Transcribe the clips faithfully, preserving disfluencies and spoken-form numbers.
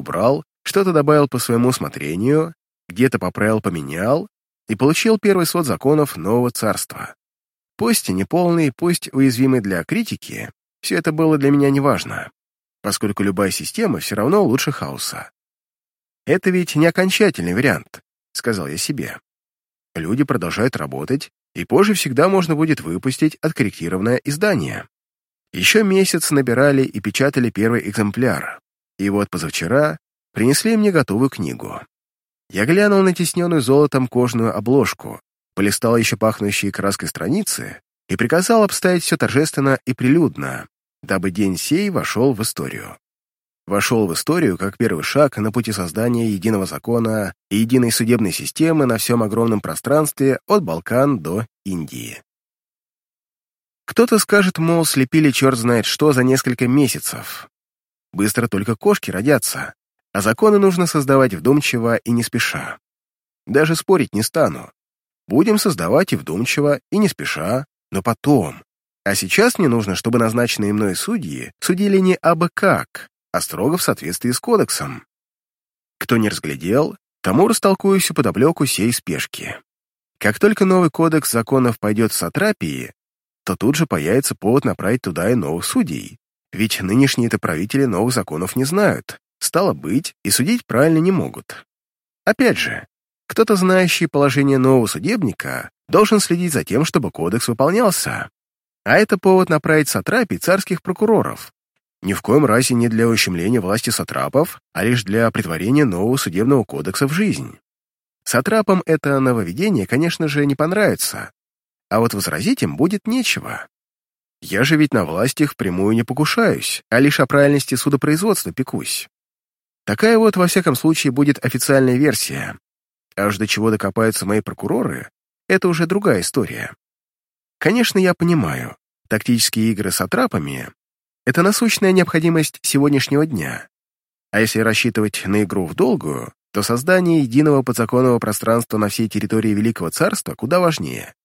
убрал, что-то добавил по своему усмотрению, где-то поправил, поменял и получил первый свод законов нового царства. Пусть и неполный, пусть уязвимый для критики, все это было для меня неважно, поскольку любая система все равно лучше хаоса. «Это ведь не окончательный вариант», — сказал я себе. Люди продолжают работать, и позже всегда можно будет выпустить откорректированное издание. Еще месяц набирали и печатали первый экземпляр, и вот позавчера принесли мне готовую книгу. Я глянул на тисненную золотом кожаную обложку, полистал еще пахнущие краской страницы и приказал обставить все торжественно и прилюдно, дабы день сей вошел в историю. Вошел в историю как первый шаг на пути создания единого закона и единой судебной системы на всем огромном пространстве от Балкан до Индии. Кто-то скажет, мол, слепили черт знает что за несколько месяцев. Быстро только кошки родятся, а законы нужно создавать вдумчиво и не спеша. Даже спорить не стану. Будем создавать и вдумчиво, и не спеша, но потом. А сейчас мне нужно, чтобы назначенные мной судьи судили не абы как, а строго в соответствии с кодексом. Кто не разглядел, тому растолкую всю подоплеку сей спешки. Как только новый кодекс законов пойдет в сатрапии, то тут же появится повод направить туда и новых судей. Ведь нынешние-то правители новых законов не знают, стало быть, и судить правильно не могут. Опять же, кто-то, знающий положение нового судебника, должен следить за тем, чтобы кодекс выполнялся. А это повод направить в сатрапий царских прокуроров. Ни в коем разе не для ущемления власти сатрапов, а лишь для претворения нового судебного кодекса в жизнь. Сатрапам это нововведение, конечно же, не понравится, а вот возразить им будет нечего. Я же ведь на власть их впрямую не покушаюсь, а лишь о правильности судопроизводства пекусь. Такая вот, во всяком случае, будет официальная версия. А уж до чего докопаются мои прокуроры, это уже другая история. Конечно, я понимаю, тактические игры с сатрапами — это насущная необходимость сегодняшнего дня. А если рассчитывать на игру в долгую, то создание единого подзаконного пространства на всей территории Великого Царства куда важнее.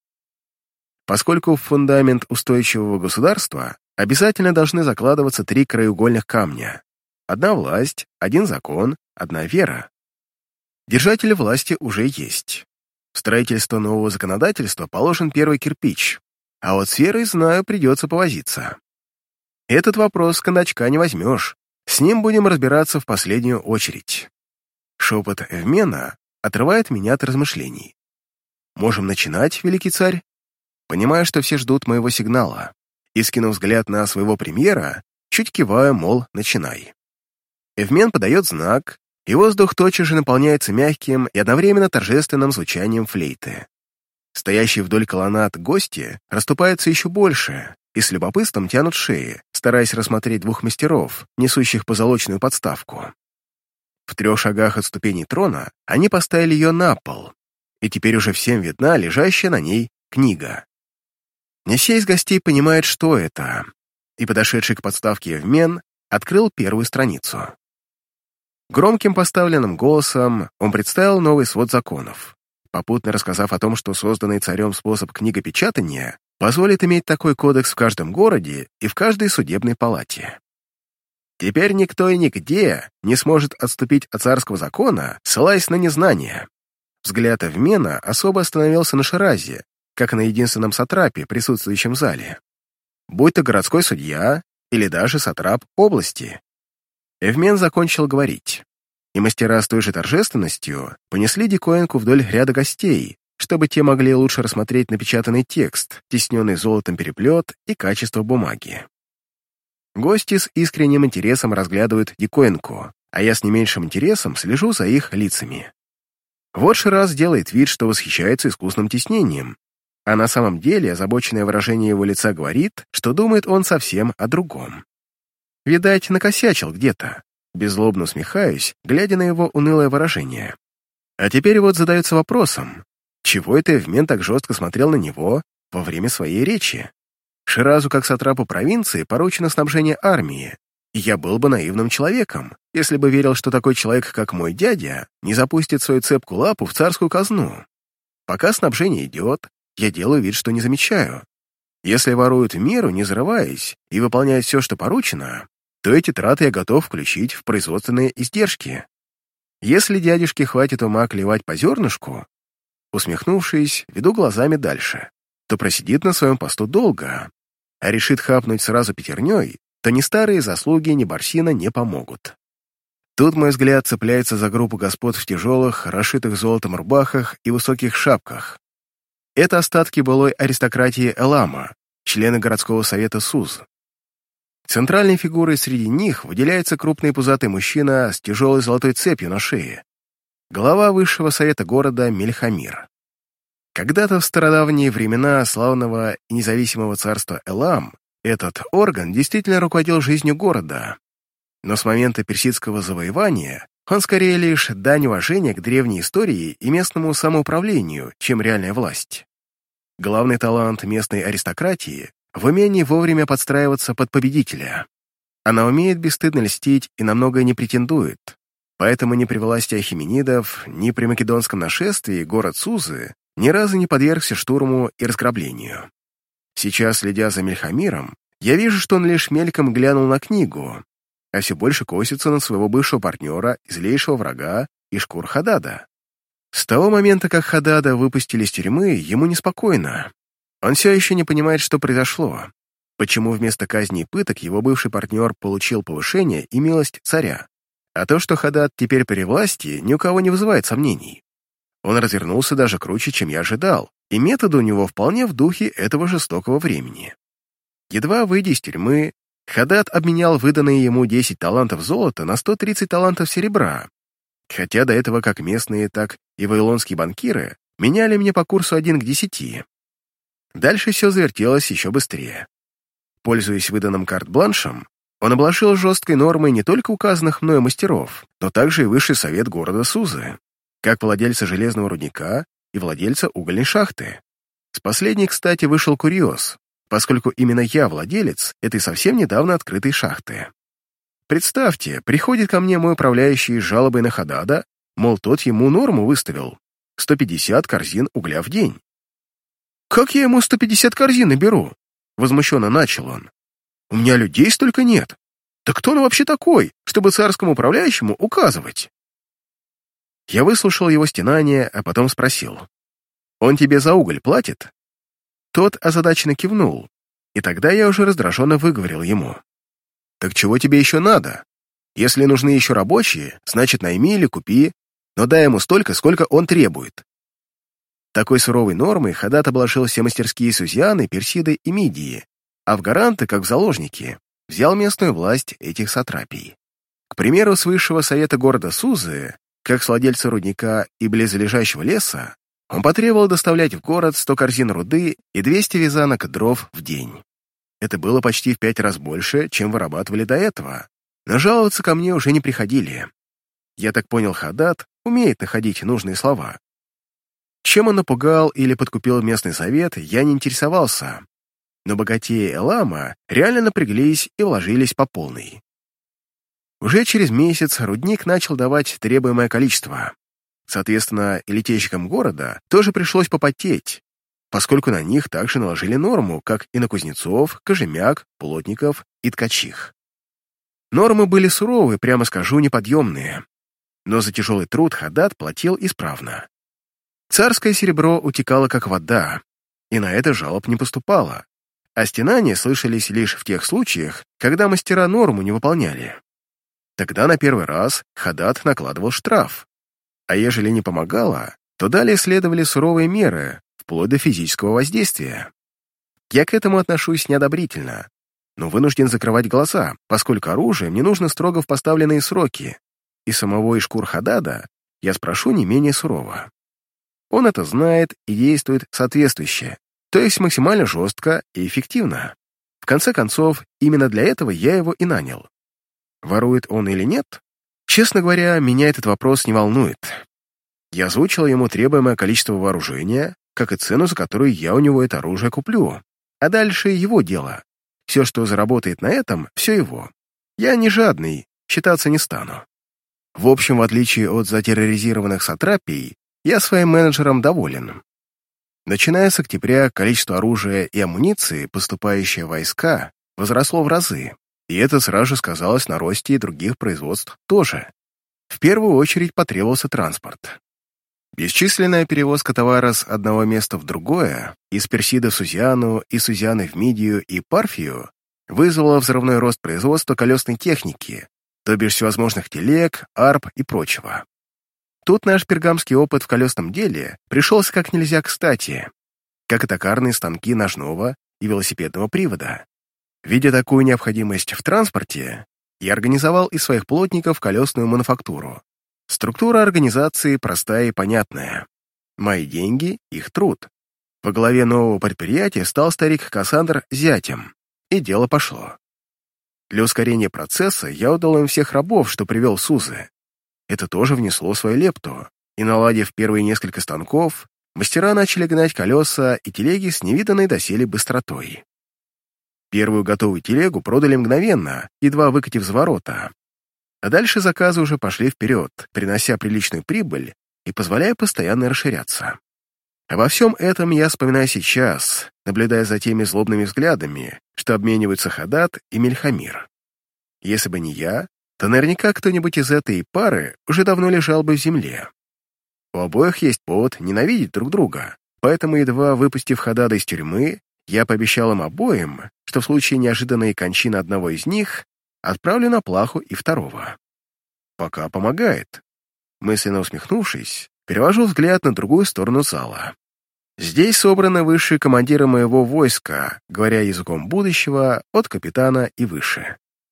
Поскольку в фундамент устойчивого государства обязательно должны закладываться три краеугольных камня. Одна власть, один закон, одна вера. Держатель власти уже есть. В строительство нового законодательства положен первый кирпич, а вот с верой, знаю, придется повозиться. Этот вопрос с кондачка не возьмешь, с ним будем разбираться в последнюю очередь. Шепот Эвмена отрывает меня от размышлений. Можем начинать, великий царь? Понимаю, что все ждут моего сигнала, и, скинув взгляд на своего премьера, чуть киваю, мол, начинай. Эвмен подает знак, и воздух тотчас же наполняется мягким и одновременно торжественным звучанием флейты. Стоящие вдоль колоннад гости расступаются еще больше и с любопытством тянут шеи, стараясь рассмотреть двух мастеров, несущих позолоченную подставку. В трех шагах от ступеней трона они поставили ее на пол, и теперь уже всем видна лежащая на ней книга. Не все из гостей понимают, что это, и подошедший к подставке Эвмен открыл первую страницу. Громким поставленным голосом он представил новый свод законов, попутно рассказав о том, что созданный царем способ книгопечатания позволит иметь такой кодекс в каждом городе и в каждой судебной палате. Теперь никто и нигде не сможет отступить от царского закона, ссылаясь на незнание. Взгляд Эвмена особо остановился на Ширазе, как на единственном сатрапе, присутствующем в зале. Будь то городской судья или даже сатрап области. Эвмен закончил говорить, и мастера с той же торжественностью понесли диковинку вдоль ряда гостей, чтобы те могли лучше рассмотреть напечатанный текст, тисненный золотом переплет и качество бумаги. Гости с искренним интересом разглядывают диковинку, а я с не меньшим интересом слежу за их лицами. Вот Шираз делает вид, что восхищается искусным тиснением, а на самом деле озабоченное выражение его лица говорит, что думает он совсем о другом. Видать, накосячил где-то. Беззлобно усмехаюсь, глядя на его унылое выражение. А теперь вот задается вопросом, чего это Эвмен так жестко смотрел на него во время своей речи? Ширазу, как сатрапу провинции, поручено снабжение армии, и я был бы наивным человеком, если бы верил, что такой человек, как мой дядя, не запустит свою цепкую лапу в царскую казну. Пока снабжение идет, я делаю вид, что не замечаю. Если воруют в меру, не зарываясь, и выполняют все, что поручено, то то эти траты я готов включить в производственные издержки. Если дядюшке хватит ума клевать по зернышку, усмехнувшись, веду глазами дальше, то просидит на своем посту долго, а решит хапнуть сразу пятерней, то ни старые заслуги, ни Барсина не помогут. Тут мой взгляд цепляется за группу господ в тяжелых, расшитых золотом рубахах и высоких шапках. Это остатки былой аристократии Элама, члены городского совета Суз. Центральной фигурой среди них выделяется крупный пузатый мужчина с тяжелой золотой цепью на шее, глава высшего совета города Мельхамир. Когда-то в стародавние времена славного и независимого царства Элам этот орган действительно руководил жизнью города, но с момента персидского завоевания он скорее лишь дань уважения к древней истории и местному самоуправлению, чем реальная власть. Главный талант местной аристократии в умении вовремя подстраиваться под победителя. Она умеет бесстыдно льстить и на многое не претендует, поэтому ни при власти ахименидов, ни при македонском нашествии город Сузы ни разу не подвергся штурму и разграблению. Сейчас, следя за Мельхамиром, я вижу, что он лишь мельком глянул на книгу, а все больше косится на своего бывшего партнера и злейшего врага Ишкур-Хадада. С того момента, как Хадада выпустили из тюрьмы, ему неспокойно. Он все еще не понимает, что произошло, почему вместо казни и пыток его бывший партнер получил повышение и милость царя, а то, что Хадад теперь при власти, ни у кого не вызывает сомнений. Он развернулся даже круче, чем я ожидал, и методы у него вполне в духе этого жестокого времени. Едва выйдя из тюрьмы, Хадад обменял выданные ему десять талантов золота на сто тридцать талантов серебра, хотя до этого как местные, так и вавилонские банкиры меняли мне по курсу один к десяти. Дальше все завертелось еще быстрее. Пользуясь выданным карт-бланшем, он обложил жесткой нормой не только указанных мною мастеров, но также и высший совет города Сузы, как владельца железного рудника и владельца угольной шахты. С последней, кстати, вышел курьез, поскольку именно я владелец этой совсем недавно открытой шахты. Представьте, приходит ко мне мой управляющий с жалобой на Хадада, мол, тот ему норму выставил — сто пятьдесят корзин угля в день. «Как я ему сто пятьдесят корзин наберу?» — возмущенно начал он. «У меня людей столько нет. Да кто он вообще такой, чтобы царскому управляющему указывать?» Я выслушал его стенание, а потом спросил. «Он тебе за уголь платит?» Тот озадаченно кивнул, и тогда я уже раздраженно выговорил ему. «Так чего тебе еще надо? Если нужны еще рабочие, значит, найми или купи, но дай ему столько, сколько он требует». Такой суровой нормой Хадад обложил все мастерские Сузианы, Персиды и Мидии, а в гаранты, как в заложники, взял местную власть этих сатрапий. К примеру, с высшего совета города Сузы, как с владельца рудника и близлежащего леса, он потребовал доставлять в город сто корзин руды и двести вязанок дров в день. Это было почти в пять раз больше, чем вырабатывали до этого, но жаловаться ко мне уже не приходили. Я так понял, Хадад умеет находить нужные слова. Чем он напугал или подкупил местный совет, я не интересовался, но богатеи Элама реально напряглись и вложились по полной. Уже через месяц рудник начал давать требуемое количество. Соответственно, и литейщикам города тоже пришлось попотеть, поскольку на них также наложили норму, как и на кузнецов, кожемяк, плотников и ткачих. Нормы были суровые, прямо скажу, неподъемные, но за тяжелый труд Хадад платил исправно. Царское серебро утекало как вода, и на это жалоб не поступало, а стенания слышались лишь в тех случаях, когда мастера норму не выполняли. Тогда на первый раз Хадад накладывал штраф, а ежели не помогало, то далее следовали суровые меры, вплоть до физического воздействия. Я к этому отношусь неодобрительно, но вынужден закрывать глаза, поскольку оружие мне нужно строго в поставленные сроки, и самого Ишкур-Хадада я спрошу не менее сурово. Он это знает и действует соответствующе, то есть максимально жестко и эффективно. В конце концов, именно для этого я его и нанял. Ворует он или нет? Честно говоря, меня этот вопрос не волнует. Я озвучил ему требуемое количество вооружения, как и цену, за которую я у него это оружие куплю. А дальше его дело. Все, что заработает на этом, все его. Я не жадный, считаться не стану. В общем, в отличие от затерроризированных сатрапий, я своим менеджером доволен. Начиная с октября, количество оружия и амуниции, поступающее в войска, возросло в разы. И это сразу сказалось на росте и других производств тоже. В первую очередь потребовался транспорт. Бесчисленная перевозка товара с одного места в другое, из Персида в Сузиану, из Сузианы в Мидию и Парфию, вызвала взрывной рост производства колесной техники, то бишь всевозможных телег, арб и прочего. Тут наш пергамский опыт в колесном деле пришелся как нельзя кстати, как и токарные станки ножного и велосипедного привода. Видя такую необходимость в транспорте, я организовал из своих плотников колесную мануфактуру. Структура организации простая и понятная. Мои деньги — их труд. Во главе нового предприятия стал старик Кассандр зятем, и дело пошло. Для ускорения процесса я отдал им всех рабов, что привел в Сузы. Это тоже внесло свою лепту, и, наладив первые несколько станков, мастера начали гнать колеса и телеги с невиданной доселе быстротой. Первую готовую телегу продали мгновенно, едва выкатив с ворота. А дальше заказы уже пошли вперед, принося приличную прибыль и позволяя постоянно расширяться. Обо всем этом я вспоминаю сейчас, наблюдая за теми злобными взглядами, что обмениваются Хадад и Мельхамир. Если бы не я, то наверняка кто-нибудь из этой пары уже давно лежал бы в земле. У обоих есть повод ненавидеть друг друга, поэтому, едва выпустив Хадада из тюрьмы, я пообещал им обоим, что в случае неожиданной кончины одного из них отправлю на плаху и второго. Пока помогает. Мысленно усмехнувшись, перевожу взгляд на другую сторону зала. Здесь собраны высшие командиры моего войска, говоря языком будущего, от капитана и выше.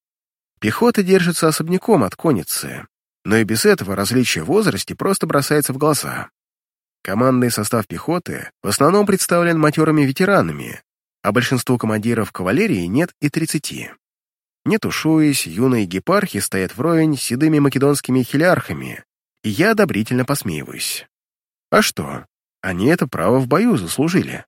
Пехота держится особняком от конницы, но и без этого различие в возрасте просто бросается в глаза. Командный состав пехоты в основном представлен матерыми ветеранами, а большинству командиров кавалерии нет и тридцати. Не тушуясь, юные гепархи стоят вровень с седыми македонскими хилярхами, и я одобрительно посмеиваюсь. А что? Они это право в бою заслужили.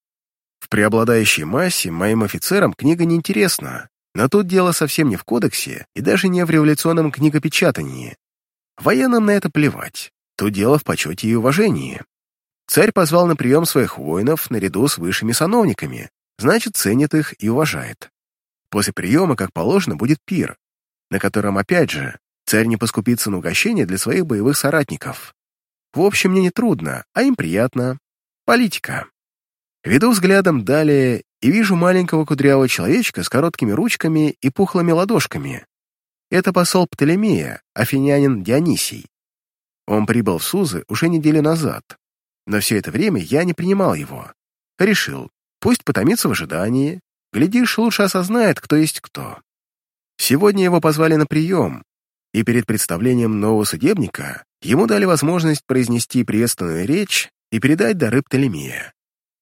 В преобладающей массе моим офицерам книга неинтересна, но тут дело совсем не в кодексе и даже не в революционном книгопечатании. Военным на это плевать, тут дело в почете и уважении. Царь позвал на прием своих воинов наряду с высшими сановниками, значит, ценит их и уважает. После приема, как положено, будет пир, на котором, опять же, царь не поскупится на угощение для своих боевых соратников. В общем, мне не трудно, а им приятно. Политика. Веду взглядом далее и вижу маленького кудрявого человечка с короткими ручками и пухлыми ладошками. Это посол Птолемея, афинянин Дионисий. Он прибыл в Сузы уже неделю назад, но все это время я не принимал его. Решил, пусть потомится в ожидании, глядишь, лучше осознает, кто есть кто. Сегодня его позвали на прием, и перед представлением нового судебника ему дали возможность произнести приветственную речь и передать дары Птолемея.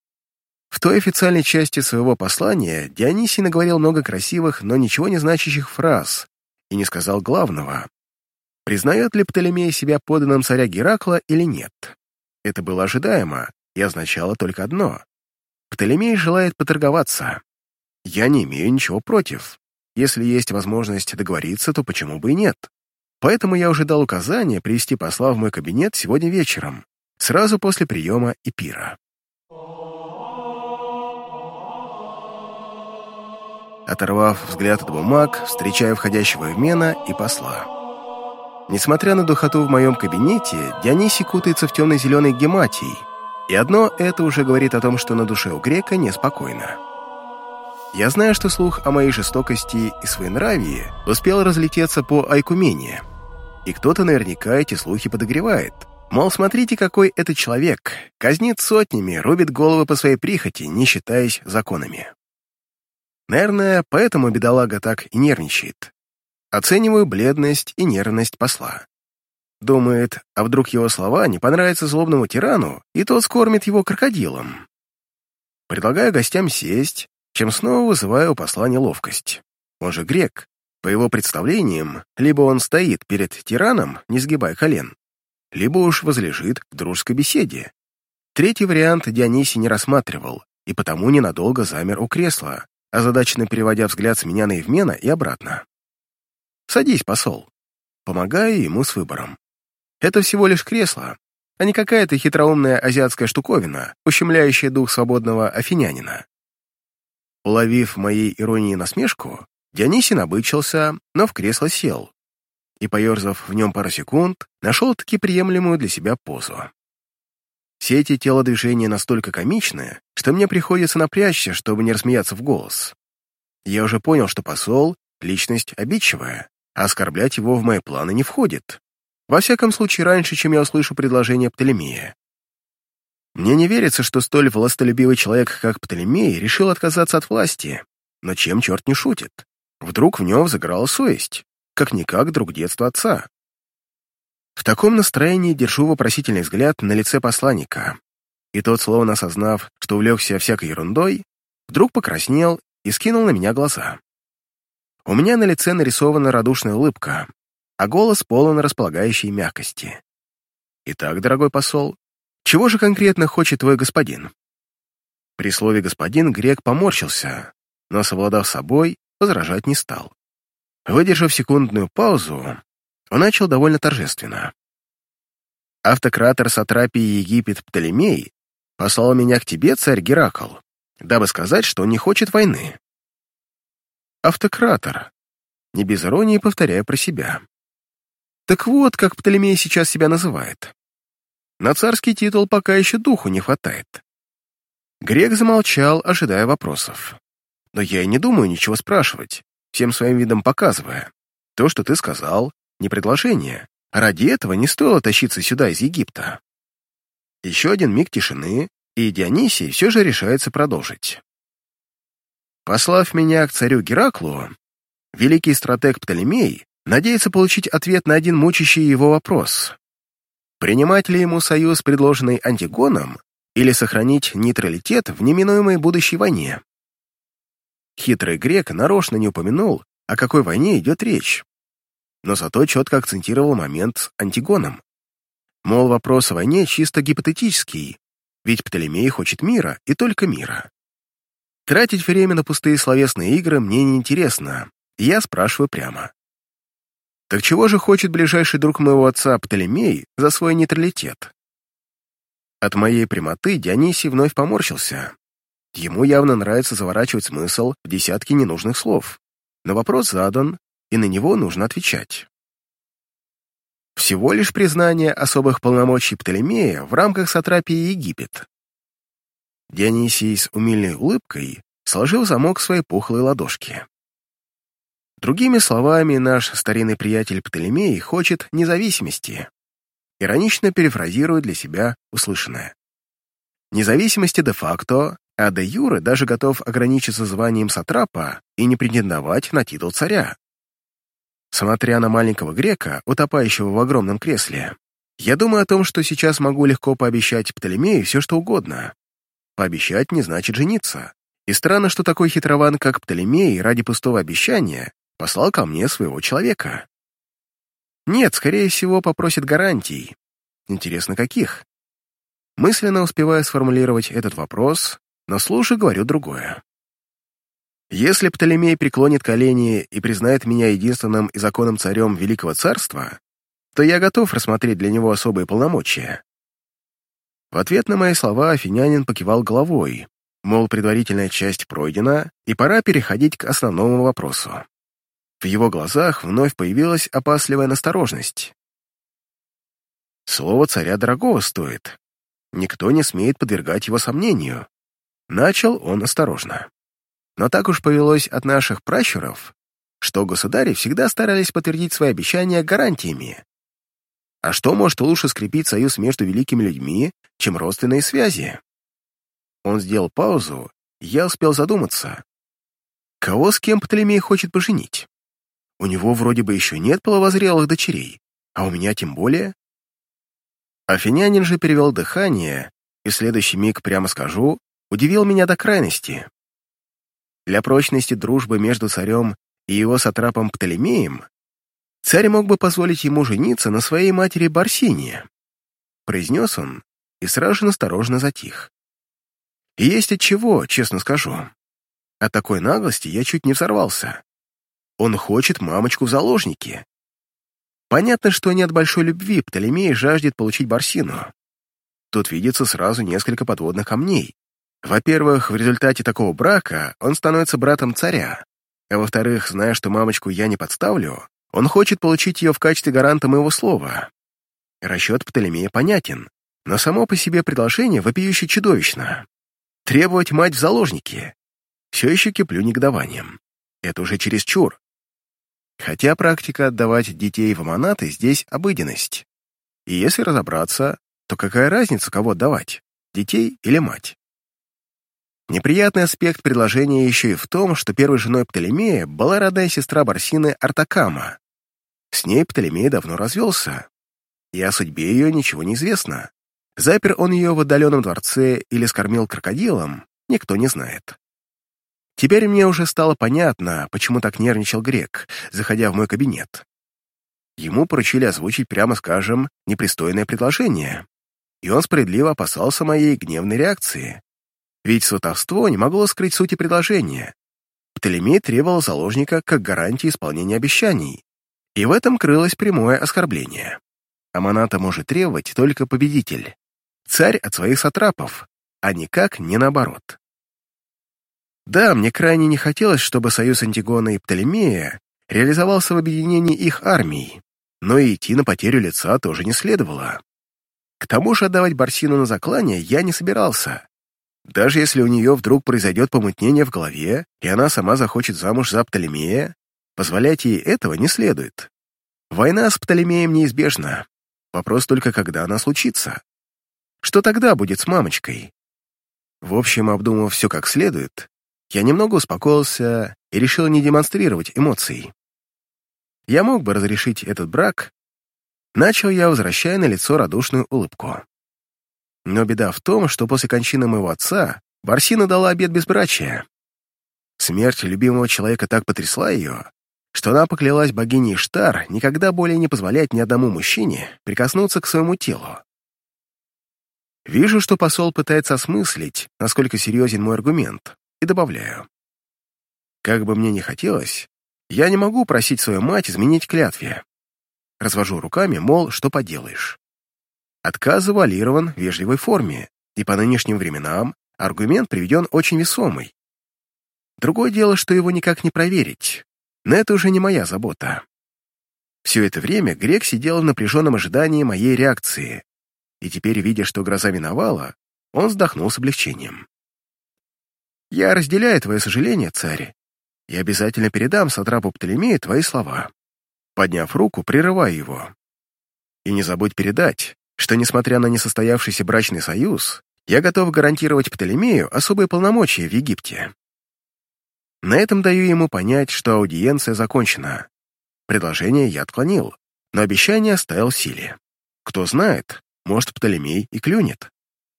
В той официальной части своего послания Дионисий наговорил много красивых, но ничего не значащих фраз и не сказал главного. Признает ли Птолемей себя подданным царя Геракла или нет? Это было ожидаемо и означало только одно. Птолемей желает поторговаться. Я не имею ничего против. Если есть возможность договориться, то почему бы и нет? Поэтому я уже дал указание привести посла в мой кабинет сегодня вечером, сразу после приема и пира. Оторвав взгляд от бумаг, встречаю входящего Эвмена и посла. Несмотря на духоту в моем кабинете, Дионисий кутается в темно-зеленый гематий, и одно это уже говорит о том, что на душе у грека неспокойно. Я знаю, что слух о моей жестокости и своенравии успел разлететься по Айкумене, и кто-то наверняка эти слухи подогревает. Мол, смотрите, какой это человек, казнит сотнями, рубит головы по своей прихоти, не считаясь законами. Наверное, поэтому бедолага так и нервничает. Оцениваю бледность и нервность посла. Думает, а вдруг его слова не понравятся злобному тирану, и тот скормит его крокодилом. Предлагаю гостям сесть, чем снова вызываю у посла неловкость. Он же грек. По его представлениям, либо он стоит перед тираном, не сгибая колен, либо уж возлежит в дружеской беседе. Третий вариант Дионисий не рассматривал, и потому ненадолго замер у кресла, озадаченно переводя взгляд с меня на Евмена и обратно. «Садись, посол». Помогаю ему с выбором. Это всего лишь кресло, а не какая-то хитроумная азиатская штуковина, ущемляющая дух свободного афинянина. Уловив моей иронии насмешку, Дионисий набычился, но в кресло сел, и, поерзав в нем пару секунд, нашел-таки приемлемую для себя позу. Все эти телодвижения настолько комичны, что мне приходится напрячься, чтобы не рассмеяться в голос. Я уже понял, что посол — личность обидчивая, а оскорблять его в мои планы не входит. Во всяком случае, раньше, чем я услышу предложение Птолемея. Мне не верится, что столь властолюбивый человек, как Птолемей, решил отказаться от власти. Но чем черт не шутит? Вдруг в нем взыграла совесть, как-никак друг детства отца. В таком настроении держу вопросительный взгляд на лице посланника, и тот, словно осознав, что увлекся всякой ерундой, вдруг покраснел и скинул на меня глаза. У меня на лице нарисована радушная улыбка, а голос полон располагающей мягкости. «Итак, дорогой посол, чего же конкретно хочет твой господин?» При слове «господин» грек поморщился, но, совладав с собой, возражать не стал. Выдержав секундную паузу, он начал довольно торжественно. «Автократор сатрапии Египет Птолемей послал меня к тебе, царь Геракл, дабы сказать, что он не хочет войны». Автократор. Не без иронии повторяю про себя. Так вот, как Птолемей сейчас себя называет. На царский титул пока еще духу не хватает. Грек замолчал, ожидая вопросов. Но я и не думаю ничего спрашивать, всем своим видом показывая. То, что ты сказал, не предложение. Ради этого не стоило тащиться сюда из Египта. Еще один миг тишины, и Дионисий все же решается продолжить. Послав меня к царю Гераклу, великий стратег Птолемей надеется получить ответ на один мучащий его вопрос. Принимать ли ему союз, предложенный Антигоном, или сохранить нейтралитет в неминуемой будущей войне? Хитрый грек нарочно не упомянул, о какой войне идет речь, но зато четко акцентировал момент с Антигоном. Мол, вопрос о войне чисто гипотетический, ведь Птолемей хочет мира и только мира. Тратить время на пустые словесные игры мне неинтересно, и я спрашиваю прямо. Так чего же хочет ближайший друг моего отца Птолемей за свой нейтралитет? От моей прямоты Дионисий вновь поморщился. Ему явно нравится заворачивать смысл в десятки ненужных слов, но вопрос задан, и на него нужно отвечать. Всего лишь признание особых полномочий Птолемея в рамках сатрапии Египет. Дионисий с умильной улыбкой сложил замок своей пухлой ладошки. Другими словами, наш старинный приятель Птолемей хочет независимости. Иронично перефразирует для себя услышанное. Независимости де-факто, а де-юре даже готов ограничиться званием сатрапа и не претендовать на титул царя. Смотря на маленького грека, утопающего в огромном кресле, я думаю о том, что сейчас могу легко пообещать Птолемею все, что угодно. Пообещать не значит жениться. И странно, что такой хитрован, как Птолемей, ради пустого обещания послал ко мне своего человека. Нет, скорее всего, попросит гарантий. Интересно, каких? Мысленно успеваю сформулировать этот вопрос, но слушай, говорю другое. Если Птолемей преклонит колени и признает меня единственным и законным царем Великого Царства, то я готов рассмотреть для него особые полномочия. В ответ на мои слова афинянин покивал головой, мол, предварительная часть пройдена, и пора переходить к основному вопросу. В его глазах вновь появилась опасливая настороженность. Слово царя дорогого стоит. Никто не смеет подвергать его сомнению. Начал он осторожно. Но так уж повелось от наших пращуров, что государи всегда старались подтвердить свои обещания гарантиями. А что может лучше скрепить союз между великими людьми, чем родственные связи? Он сделал паузу, и я успел задуматься. Кого с кем Птолемей хочет поженить? У него вроде бы еще нет половозрелых дочерей, а у меня тем более. Афинянин же перевел дыхание, и в следующий миг, прямо скажу, удивил меня до крайности. Для прочности дружбы между царем и его сатрапом Птолемеем царь мог бы позволить ему жениться на своей матери Барсине, произнес он и сразу же настороженно затих. И есть от чего, честно скажу. От такой наглости я чуть не взорвался. Он хочет мамочку в заложники. Понятно, что не от большой любви Птолемей жаждет получить Барсину. Тут видится сразу несколько подводных камней. Во-первых, в результате такого брака он становится братом царя. А во-вторых, зная, что мамочку я не подставлю, он хочет получить ее в качестве гаранта моего слова. Расчет Птолемея понятен, но само по себе предложение вопиюще чудовищно. Требовать мать в заложники. Все еще киплю негодованием. Это уже чересчур. Хотя практика отдавать детей в аманаты здесь обыденность. И если разобраться, то какая разница, кого отдавать, детей или мать? Неприятный аспект предложения еще и в том, что первой женой Птолемея была родная сестра Барсины Артакама. С ней Птолемей давно развелся, и о судьбе ее ничего не известно. Запер он ее в отдаленном дворце или скормил крокодилом, никто не знает. Теперь мне уже стало понятно, почему так нервничал грек, заходя в мой кабинет. Ему поручили озвучить, прямо скажем, непристойное предложение, и он справедливо опасался моей гневной реакции. Ведь сватовство не могло скрыть сути предложения. Птолемей требовал заложника как гарантии исполнения обещаний, и в этом крылось прямое оскорбление. Аманата может требовать только победитель, царь от своих сатрапов, а никак не наоборот. Да, мне крайне не хотелось, чтобы союз Антигона и Птолемея реализовался в объединении их армий, но и идти на потерю лица тоже не следовало. К тому же отдавать Барсину на заклание я не собирался. Даже если у нее вдруг произойдет помутнение в голове, и она сама захочет замуж за Птолемея, позволять ей этого не следует. Война с Птолемеем неизбежна. Вопрос только, когда она случится. Что тогда будет с мамочкой? В общем, обдумав все как следует, я немного успокоился и решил не демонстрировать эмоций. Я мог бы разрешить этот брак. Начал я, возвращая на лицо радушную улыбку. Но беда в том, что после кончины моего отца Барсина дала обет безбрачия. Смерть любимого человека так потрясла ее, что она поклялась богине Иштар никогда более не позволять ни одному мужчине прикоснуться к своему телу. Вижу, что посол пытается осмыслить, насколько серьезен мой аргумент, и добавляю. Как бы мне ни хотелось, я не могу просить свою мать изменить клятве. Развожу руками, мол, что поделаешь. Отказ завуалирован в вежливой форме, и по нынешним временам аргумент приведен очень весомый. Другое дело, что его никак не проверить, но это уже не моя забота. Все это время грек сидел в напряженном ожидании моей реакции, и теперь, видя, что гроза миновала, он вздохнул с облегчением. «Я разделяю твое сожаление, царь, и обязательно передам сатрапу Птолемею твои слова». Подняв руку, прерываю его. «И не забудь передать, что, несмотря на несостоявшийся брачный союз, я готов гарантировать Птолемею особые полномочия в Египте». На этом даю ему понять, что аудиенция закончена. Предложение я отклонил, но обещание оставил в силе. Кто знает, может, Птолемей и клюнет.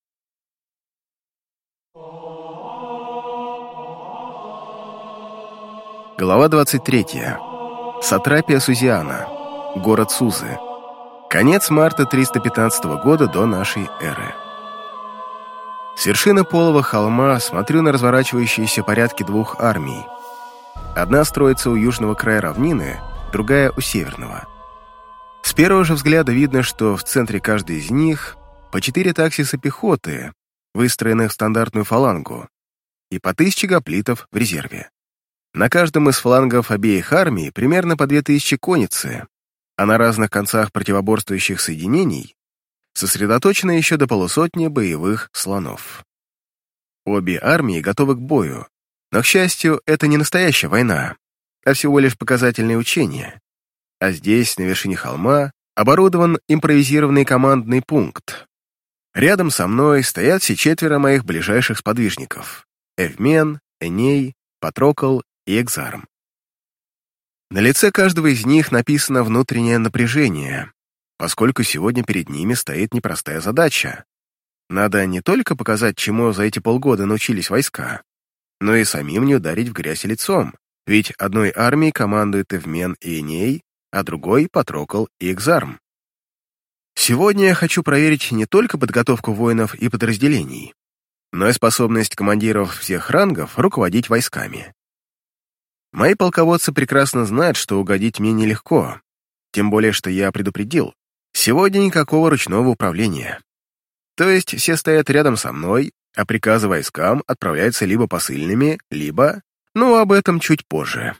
Глава двадцать третья. Сатрапия Сузиана. Город Сузы. Конец марта триста пятнадцатого года до нашей эры. С вершины полого холма смотрю на разворачивающиеся порядки двух армий. Одна строится у южного края равнины, другая у северного. С первого же взгляда видно, что в центре каждой из них по четыре таксиса пехоты, выстроенных в стандартную фалангу, и по тысяче гоплитов в резерве. На каждом из флангов обеих армий примерно по две тысячи конницы, а на разных концах противоборствующих соединений сосредоточено еще до полусотни боевых слонов. Обе армии готовы к бою, но, к счастью, это не настоящая война, а всего лишь показательные учения. А здесь, на вершине холма, оборудован импровизированный командный пункт. Рядом со мной стоят все четверо моих ближайших сподвижников — Эвмен, Эней, Патрокл и Экзарм. На лице каждого из них написано внутреннее напряжение, поскольку сегодня перед ними стоит непростая задача. Надо не только показать, чему за эти полгода научились войска, но и самим не ударить в грязь лицом, ведь одной армией командует Эвмен и Эней, а другой — Патрокл и Экзарм. Сегодня я хочу проверить не только подготовку воинов и подразделений, но и способность командиров всех рангов руководить войсками. Мои полководцы прекрасно знают, что угодить мне нелегко, тем более, что я предупредил, сегодня никакого ручного управления. То есть все стоят рядом со мной, а приказы войскам отправляются либо посыльными, либо но об этом чуть позже.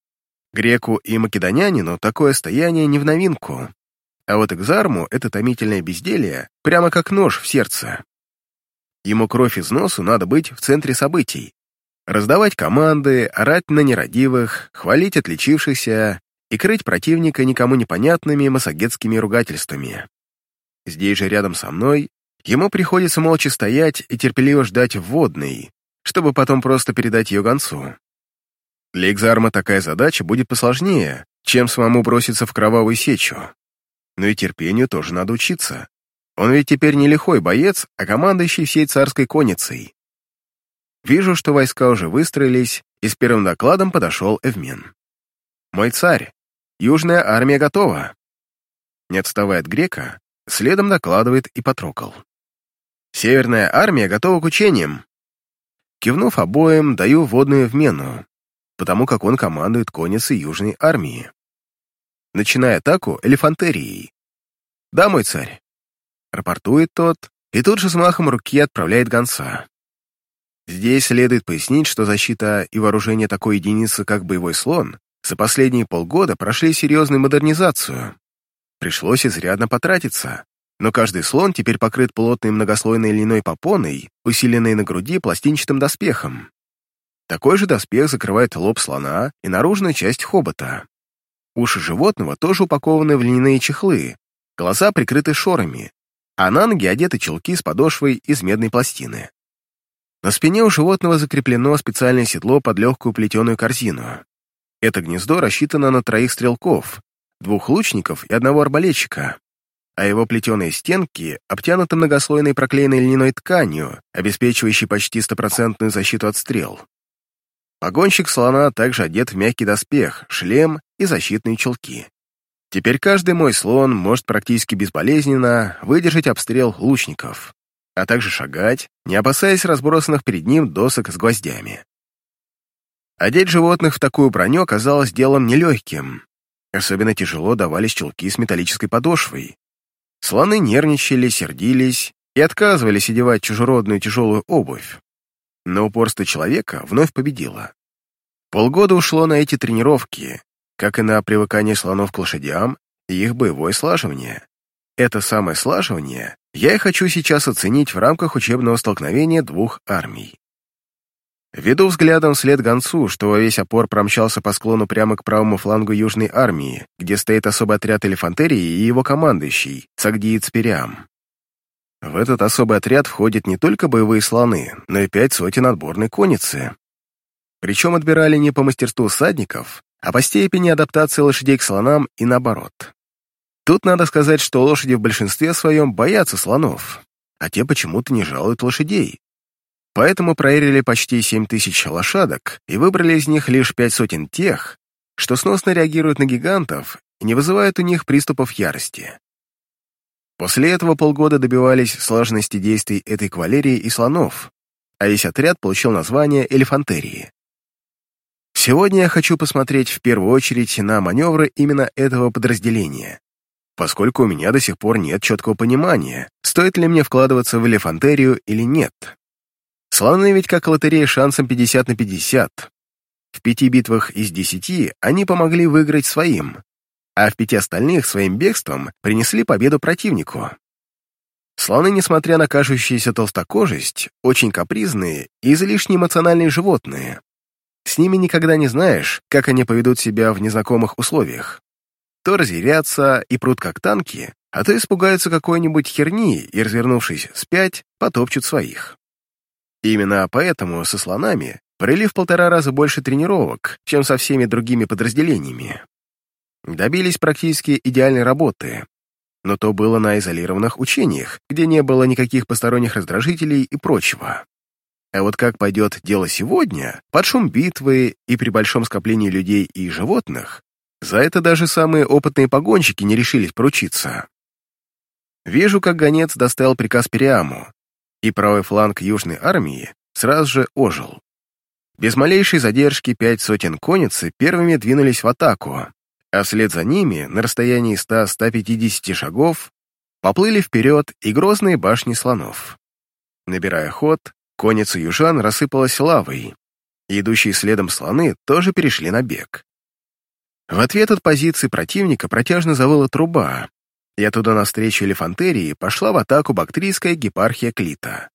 Греку и македонянину такое стояние не в новинку, а вот Экзарму это томительное безделье прямо как нож в сердце. Ему кровь из носу надо быть в центре событий, раздавать команды, орать на нерадивых, хвалить отличившихся и крыть противника никому непонятными массагетскими ругательствами. Здесь же рядом со мной ему приходится молча стоять и терпеливо ждать вводной, чтобы потом просто передать ее гонцу. Для Экзарма такая задача будет посложнее, чем самому броситься в кровавую сечу. Но и терпению тоже надо учиться. Он ведь теперь не лихой боец, а командующий всей царской конницей. Вижу, что войска уже выстроились, и с первым докладом подошел Эвмен. «Мой царь, южная армия готова». Не отставая от грека, следом докладывает и Патрокл. «Северная армия готова к учениям». Кивнув обоим, даю вводную Эвмену, потому как он командует конницей южной армии. Начиная атаку элефантерией. «Да, мой царь», — рапортует тот, и тут же с махом руки отправляет гонца. Здесь следует пояснить, что защита и вооружение такой единицы, как боевой слон, за последние полгода прошли серьезную модернизацию. Пришлось изрядно потратиться, но каждый слон теперь покрыт плотной многослойной льняной попоной, усиленной на груди пластинчатым доспехом. Такой же доспех закрывает лоб слона и наружную часть хобота. Уши животного тоже упакованы в льняные чехлы, глаза прикрыты шорами, а на ноги одеты чулки с подошвой из медной пластины. На спине у животного закреплено специальное седло под легкую плетеную корзину. Это гнездо рассчитано на троих стрелков, двух лучников и одного арбалетчика, а его плетеные стенки обтянуты многослойной проклеенной льняной тканью, обеспечивающей почти стопроцентную защиту от стрел. Погонщик слона также одет в мягкий доспех, шлем и защитные чулки. Теперь каждый мой слон может практически безболезненно выдержать обстрел лучников, а также шагать, не опасаясь разбросанных перед ним досок с гвоздями. Одеть животных в такую броню оказалось делом нелегким. Особенно тяжело давались чулки с металлической подошвой. Слоны нервничали, сердились и отказывались одевать чужеродную тяжелую обувь. Но упорство человека вновь победило. Полгода ушло на эти тренировки, как и на привыкание слонов к лошадям и их боевое слаживание. Это самое слаживание я и хочу сейчас оценить в рамках учебного столкновения двух армий. Веду взглядом вслед гонцу, что во весь опор промчался по склону прямо к правому флангу южной армии, где стоит особый отряд элефантерии и его командующий, Сагдиец Периам. В этот особый отряд входят не только боевые слоны, но и пять сотен отборной конницы. Причем отбирали не по мастерству всадников, а по степени адаптации лошадей к слонам и наоборот. Тут надо сказать, что лошади в большинстве своем боятся слонов, а те почему-то не жалуют лошадей. Поэтому проверили почти семь тысяч лошадок и выбрали из них лишь пять сотен тех, что сносно реагируют на гигантов и не вызывают у них приступов ярости. После этого полгода добивались слаженности действий этой кавалерии и слонов, а весь отряд получил название элефантерии. Сегодня я хочу посмотреть в первую очередь на маневры именно этого подразделения, поскольку у меня до сих пор нет четкого понимания, стоит ли мне вкладываться в элефантерию или нет. Слоны ведь как лотерея шансом пятьдесят на пятьдесят. В пяти битвах из десяти они помогли выиграть своим, а в пяти остальных своим бегством принесли победу противнику. Слоны, несмотря на кажущуюся толстокожесть, очень капризные и излишне эмоциональные животные. С ними никогда не знаешь, как они поведут себя в незнакомых условиях. То разъярятся и прут как танки, а то испугаются какой-нибудь херни и, развернувшись вспять, потопчут своих. Именно поэтому со слонами провели в полтора раза больше тренировок, чем со всеми другими подразделениями. Добились практически идеальной работы, но то было на изолированных учениях, где не было никаких посторонних раздражителей и прочего. А вот как пойдет дело сегодня, под шум битвы и при большом скоплении людей и животных, за это даже самые опытные погонщики не решились поручиться. Вижу, как гонец доставил приказ Периаму, и правый фланг южной армии сразу же ожил. Без малейшей задержки пять сотен конницы первыми двинулись в атаку, а вслед за ними, на расстоянии ста — ста пятидесяти шагов, поплыли вперед и грозные башни слонов. Набирая ход, конница южан рассыпалась лавой. и идущие следом слоны тоже перешли на бег. В ответ от позиции противника протяжно завыла труба, и оттуда навстречу элефантерии пошла в атаку бактрийская гепархия Клита.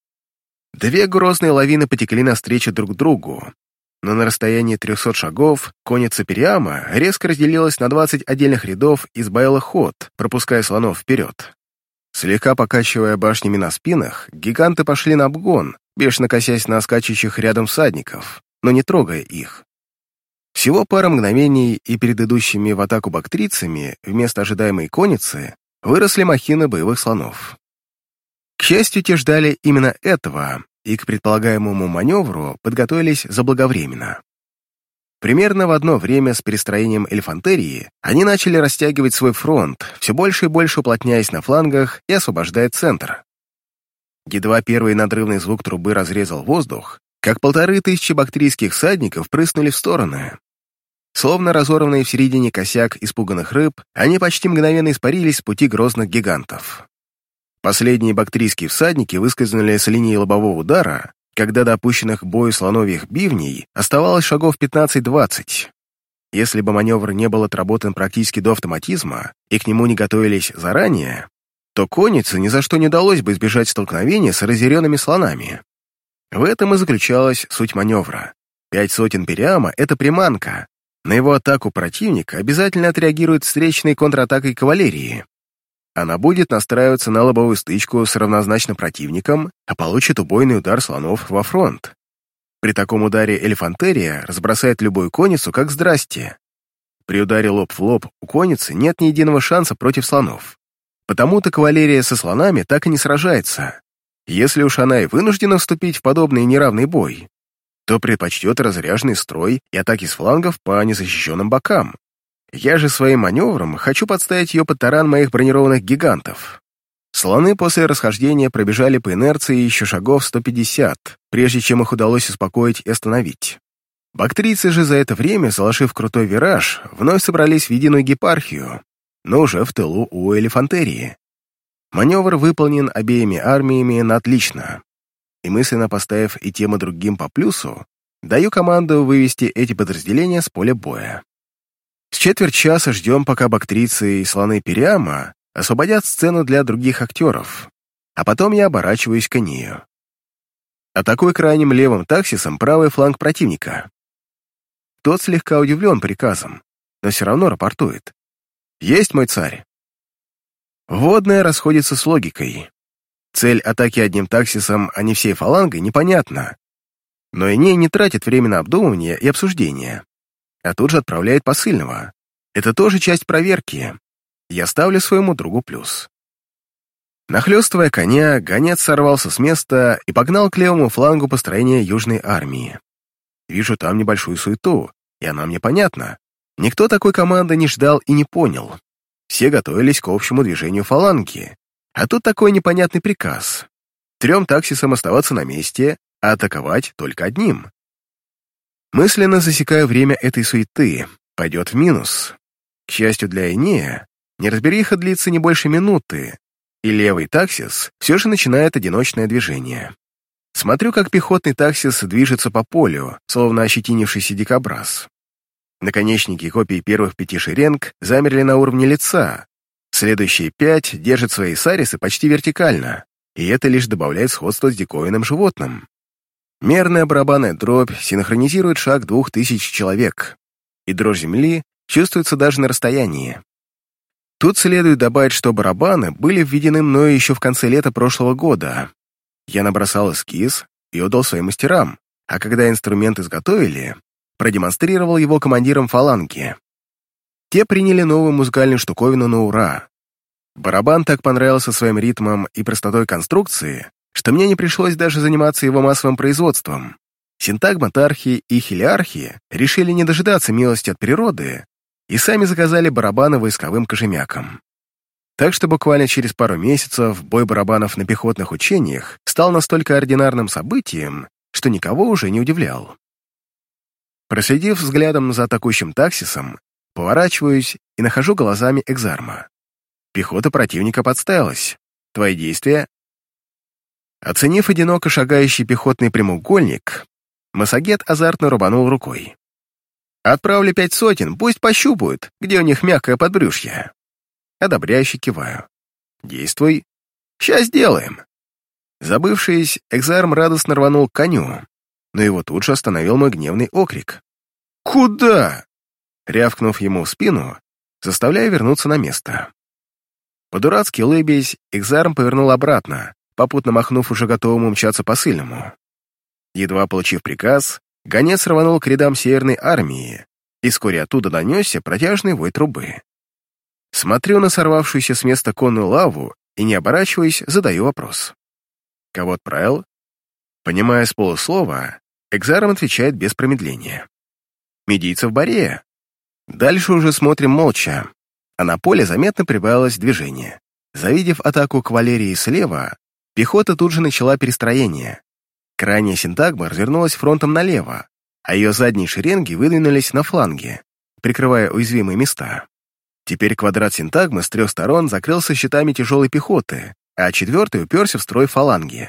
Две грозные лавины потекли навстречу друг другу, но на расстоянии трехсот шагов конница Периама резко разделилась на двадцать отдельных рядов и сбавила ход, пропуская слонов вперед. Слегка покачивая башнями на спинах, гиганты пошли на обгон, бешено косясь на скачущих рядом всадников, но не трогая их. Всего пара мгновений, и перед идущими в атаку бактрийцами вместо ожидаемой конницы выросли махины боевых слонов. К счастью, те ждали именно этого, и к предполагаемому маневру подготовились заблаговременно. Примерно в одно время с перестроением элефантерии они начали растягивать свой фронт, все больше и больше уплотняясь на флангах и освобождая центр. Едва первый надрывный звук трубы разрезал воздух, как полторы тысячи бактрийских всадников прыснули в стороны. Словно разорванные в середине косяк испуганных рыб, они почти мгновенно испарились с пути грозных гигантов. Последние бактрийские всадники выскользнули с линии лобового удара, когда до опущенных к бою слоновьих бивней оставалось шагов пятнадцать-двадцать. Если бы маневр не был отработан практически до автоматизма и к нему не готовились заранее, то коннице ни за что не удалось бы избежать столкновения с разъяренными слонами. В этом и заключалась суть маневра. Пять сотен Периама — это приманка. На его атаку противника обязательно отреагирует встречной контратакой кавалерии. Она будет настраиваться на лобовую стычку с равнозначным противником, а получит убойный удар слонов во фронт. При таком ударе элефантерия разбросает любую конницу как здрасте. При ударе лоб в лоб у конницы нет ни единого шанса против слонов. Потому-то кавалерия со слонами так и не сражается. Если уж она и вынуждена вступить в подобный неравный бой, то предпочтет разряженный строй и атаки с флангов по незащищенным бокам. Я же своим маневром хочу подставить ее под таран моих бронированных гигантов. Слоны после расхождения пробежали по инерции еще шагов сто пятьдесят, прежде чем их удалось успокоить и остановить. Бактрийцы же за это время, заложив крутой вираж, вновь собрались в единую гепархию, но уже в тылу у элефантерии. Маневр выполнен обеими армиями на отлично, и мысленно поставив и тем и другим по плюсу, даю команду вывести эти подразделения с поля боя. С четверть часа ждем, пока бактрийцы и слоны Периама освободят сцену для других актеров, а потом я оборачиваюсь к Энею. Атакуй крайним левым таксисом правый фланг противника. Тот слегка удивлен приказом, но все равно рапортует. «Есть, мой царь!» Вводная расходится с логикой. Цель атаки одним таксисом, а не всей фалангой, непонятна. Но Эней не тратит время на обдумывание и обсуждение, а тут же отправляет посыльного. Это тоже часть проверки. Я ставлю своему другу плюс. Нахлёстывая коня, гонец сорвался с места и погнал к левому флангу построения Южной армии. Вижу там небольшую суету, и она мне понятна. Никто такой команды не ждал и не понял. Все готовились к общему движению фаланги, а тут такой непонятный приказ. Трем таксисам оставаться на месте, а атаковать только одним. Мысленно засекаю время этой суеты, пойдет в минус. К счастью для Энея, неразбериха длится не больше минуты, и левый таксис все же начинает одиночное движение. Смотрю, как пехотный таксис движется по полю, словно ощетинившийся дикобраз. Наконечники копий первых пяти шеренг замерли на уровне лица. Следующие пять держат свои сарисы почти вертикально, и это лишь добавляет сходство с диковинным животным. Мерная барабанная дробь синхронизирует шаг двух тысяч человек, и дрожь земли чувствуется даже на расстоянии. Тут следует добавить, что барабаны были введены мною еще в конце лета прошлого года. Я набросал эскиз и отдал своим мастерам, а когда инструмент изготовили, продемонстрировал его командирам фаланги. Те приняли новую музыкальную штуковину на ура. Барабан так понравился своим ритмом и простотой конструкции, что мне не пришлось даже заниматься его массовым производством. Синтагматархи и хелиархи решили не дожидаться милости от природы и сами заказали барабаны войсковым кожемякам. Так что буквально через пару месяцев бой барабанов на пехотных учениях стал настолько ординарным событием, что никого уже не удивлял. Проследив взглядом за атакующим таксисом, поворачиваюсь и нахожу глазами Экзарма. Пехота противника подставилась. Твои действия? Оценив одиноко шагающий пехотный прямоугольник, Массагет азартно рубанул рукой. «Отправлю пять сотен, пусть пощупают, где у них мягкое подбрюшье». Одобряюще киваю. «Действуй. Сейчас сделаем». Забывшись, Экзарм радостно рванул к коню, но его тут же остановил мой гневный окрик. «Куда?» Рявкнув ему в спину, заставляя вернуться на место. По-дурацки улыбясь, Экзарм повернул обратно, попутно махнув уже готовому мчаться посыльному. Едва получив приказ, гонец рванул к рядам Северной армии, и вскоре оттуда донесся протяжный вой трубы. Смотрю на сорвавшуюся с места конную лаву и, не оборачиваясь, задаю вопрос. Кого отправил? Понимая с полуслова, Экзарм отвечает без промедления. Медийцев Борея. Дальше уже смотрим молча, а на поле заметно прибавилось движение. Завидев атаку кавалерии слева, пехота тут же начала перестроение. Крайняя синтагма развернулась фронтом налево, а ее задние шеренги выдвинулись на фланги, прикрывая уязвимые места. Теперь квадрат синтагмы с трех сторон закрылся щитами тяжелой пехоты, а четвертый уперся в строй фаланги.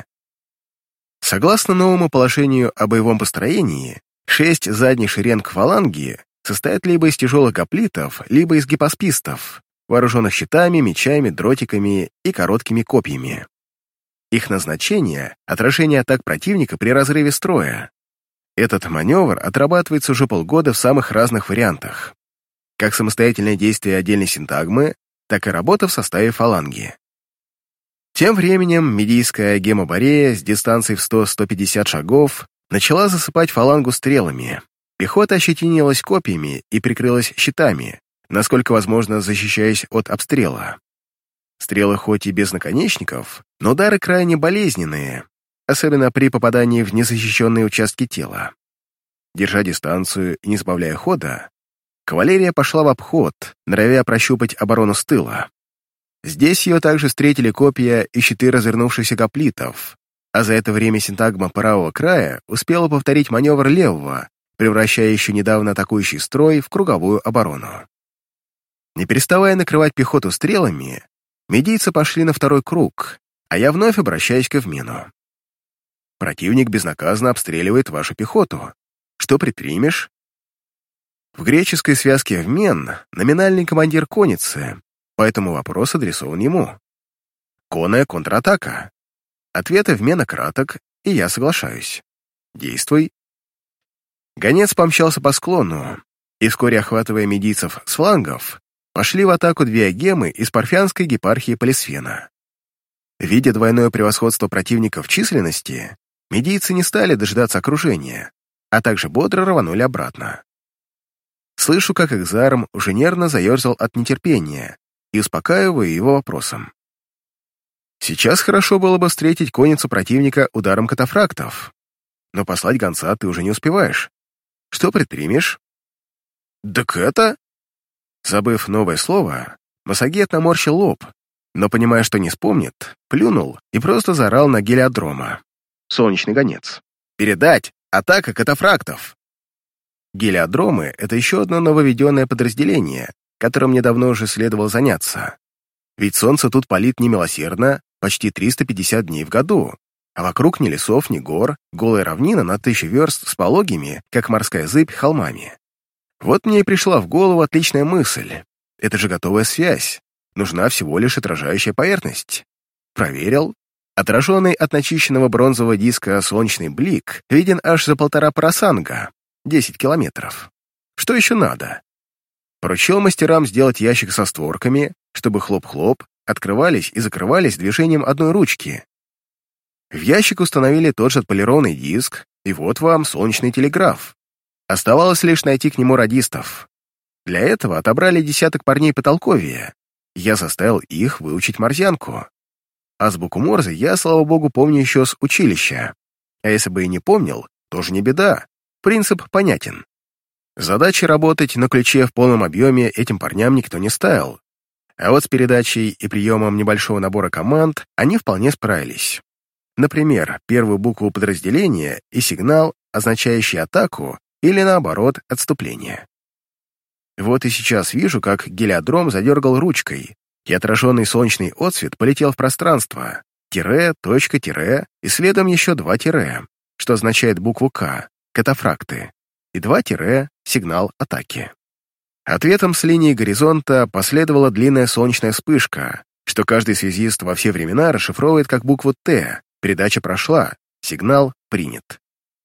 Согласно новому положению о боевом построении, шесть задних шеренг фаланги состоят либо из тяжелых гоплитов, либо из гипоспистов, вооруженных щитами, мечами, дротиками и короткими копьями. Их назначение — отражение атак противника при разрыве строя. Этот маневр отрабатывается уже полгода в самых разных вариантах. Как самостоятельное действие отдельной синтагмы, так и работа в составе фаланги. Тем временем медийская гема Борея с дистанцией в сто — сто пятьдесят шагов начала засыпать фалангу стрелами. Пехота ощетинилась копьями и прикрылась щитами, насколько возможно защищаясь от обстрела. Стрелы хоть и без наконечников, но удары крайне болезненные, особенно при попадании в незащищенные участки тела. Держа дистанцию и не сбавляя хода, кавалерия пошла в обход, норовя прощупать оборону с тыла. Здесь ее также встретили копья и щиты развернувшихся гоплитов, а за это время синтагма правого края успела повторить маневр левого, превращая еще недавно атакующий строй в круговую оборону. Не переставая накрывать пехоту стрелами, медийцы пошли на второй круг, а я вновь обращаюсь к Эвмену. Противник безнаказанно обстреливает вашу пехоту. Что предпримешь? В греческой связке Эвмен номинальный командир конницы, поэтому вопрос адресован ему. Конная контратака. Ответ Эвмена краток, и я соглашаюсь. Действуй. Гонец помчался по склону, и вскоре, охватывая медийцев с флангов, пошли в атаку две гемы из парфянской епархии Полисфена. Видя двойное превосходство противника в численности, медийцы не стали дожидаться окружения, а также бодро рванули обратно. Слышу, как Экзарм уже нервно заерзал от нетерпения, и успокаиваю его вопросом. Сейчас хорошо было бы встретить конницу противника ударом катафрактов, но послать гонца ты уже не успеваешь. Что предпримешь? «Так это...» Забыв новое слово, Массагет наморщил лоб, но, понимая, что не вспомнит, плюнул и просто заорал на Гелиодрома. Солнечный гонец. «Передать! Атака катафрактов!» Гелиодромы — это еще одно нововведенное подразделение, которым мне давно уже следовало заняться. Ведь солнце тут палит немилосердно почти триста пятьдесят дней в году, а вокруг ни лесов, ни гор, голая равнина на тысячу верст с пологими, как морская зыбь, холмами. Вот мне и пришла в голову отличная мысль. Это же готовая связь. Нужна всего лишь отражающая поверхность. Проверил. Отраженный от начищенного бронзового диска солнечный блик виден аж за полтора парасанга, десять километров. Что еще надо? Поручил мастерам сделать ящик со створками, чтобы хлоп-хлоп открывались и закрывались движением одной ручки. В ящик установили тот же отполированный диск, и вот вам солнечный телеграф. Оставалось лишь найти к нему радистов. Для этого отобрали десяток парней потолковее. Я заставил их выучить морзянку. Азбуку Морзе я, слава богу, помню еще с училища. А если бы и не помнил, тоже не беда. Принцип понятен. Задачи работать на ключе в полном объеме этим парням никто не ставил. А вот с передачей и приемом небольшого набора команд они вполне справились. Например, первую букву подразделения и сигнал, означающий атаку или, наоборот, отступление. Вот и сейчас вижу, как Гелиодром задергал ручкой, и отраженный солнечный отсвет полетел в пространство. Тире, точка, тире, и следом еще два тире, что означает букву «К», катафракты, и два тире — сигнал атаки. Ответом с линии горизонта последовала длинная солнечная вспышка, что каждый связист во все времена расшифровывает как букву «Т», передача прошла, сигнал принят.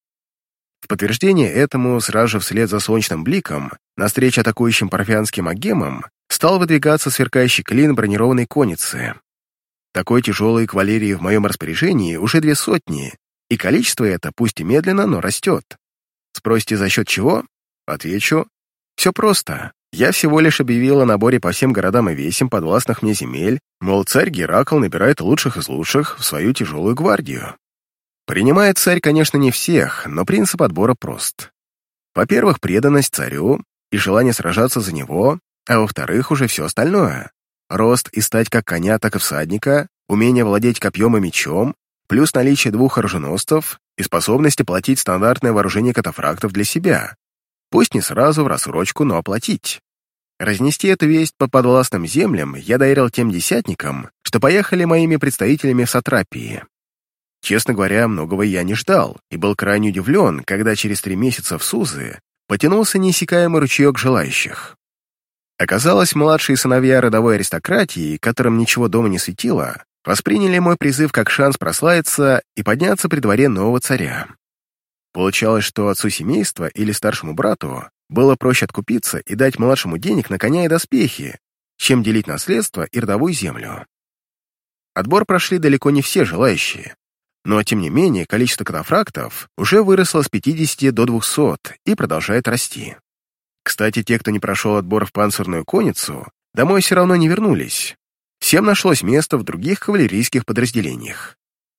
В подтверждение этому, сразу же вслед за солнечным бликом, навстречу атакующим парфянским агемам, стал выдвигаться сверкающий клин бронированной конницы. Такой тяжелой кавалерии в моем распоряжении уже две сотни, и количество это, пусть и медленно, но растет. Спросите, за счет чего? Отвечу. Все просто. Я всего лишь объявил о наборе по всем городам и весям подвластных мне земель, мол, царь Геракл набирает лучших из лучших в свою тяжелую гвардию. Принимает царь, конечно, не всех, но принцип отбора прост. Во-первых, преданность царю и желание сражаться за него, а во-вторых, уже все остальное. Рост и стать как коня, так и всадника, умение владеть копьем и мечом, плюс наличие двух оруженосцев и способность оплатить стандартное вооружение катафрактов для себя. Пусть не сразу, в рассрочку, но оплатить. Разнести эту весть по подвластным землям я доверил тем десятникам, что поехали моими представителями в сатрапии. Честно говоря, многого я не ждал, и был крайне удивлен, когда через три месяца в Сузы потянулся неиссякаемый ручеек желающих. Оказалось, младшие сыновья родовой аристократии, которым ничего дома не светило, восприняли мой призыв как шанс прославиться и подняться при дворе нового царя. Получалось, что отцу семейства или старшему брату было проще откупиться и дать младшему денег на коня и доспехи, чем делить наследство и родовую землю. Отбор прошли далеко не все желающие, но, тем не менее, количество катафрактов уже выросло с пятидесяти до двухсот и продолжает расти. Кстати, те, кто не прошел отбор в панцирную конницу, домой все равно не вернулись. Всем нашлось место в других кавалерийских подразделениях.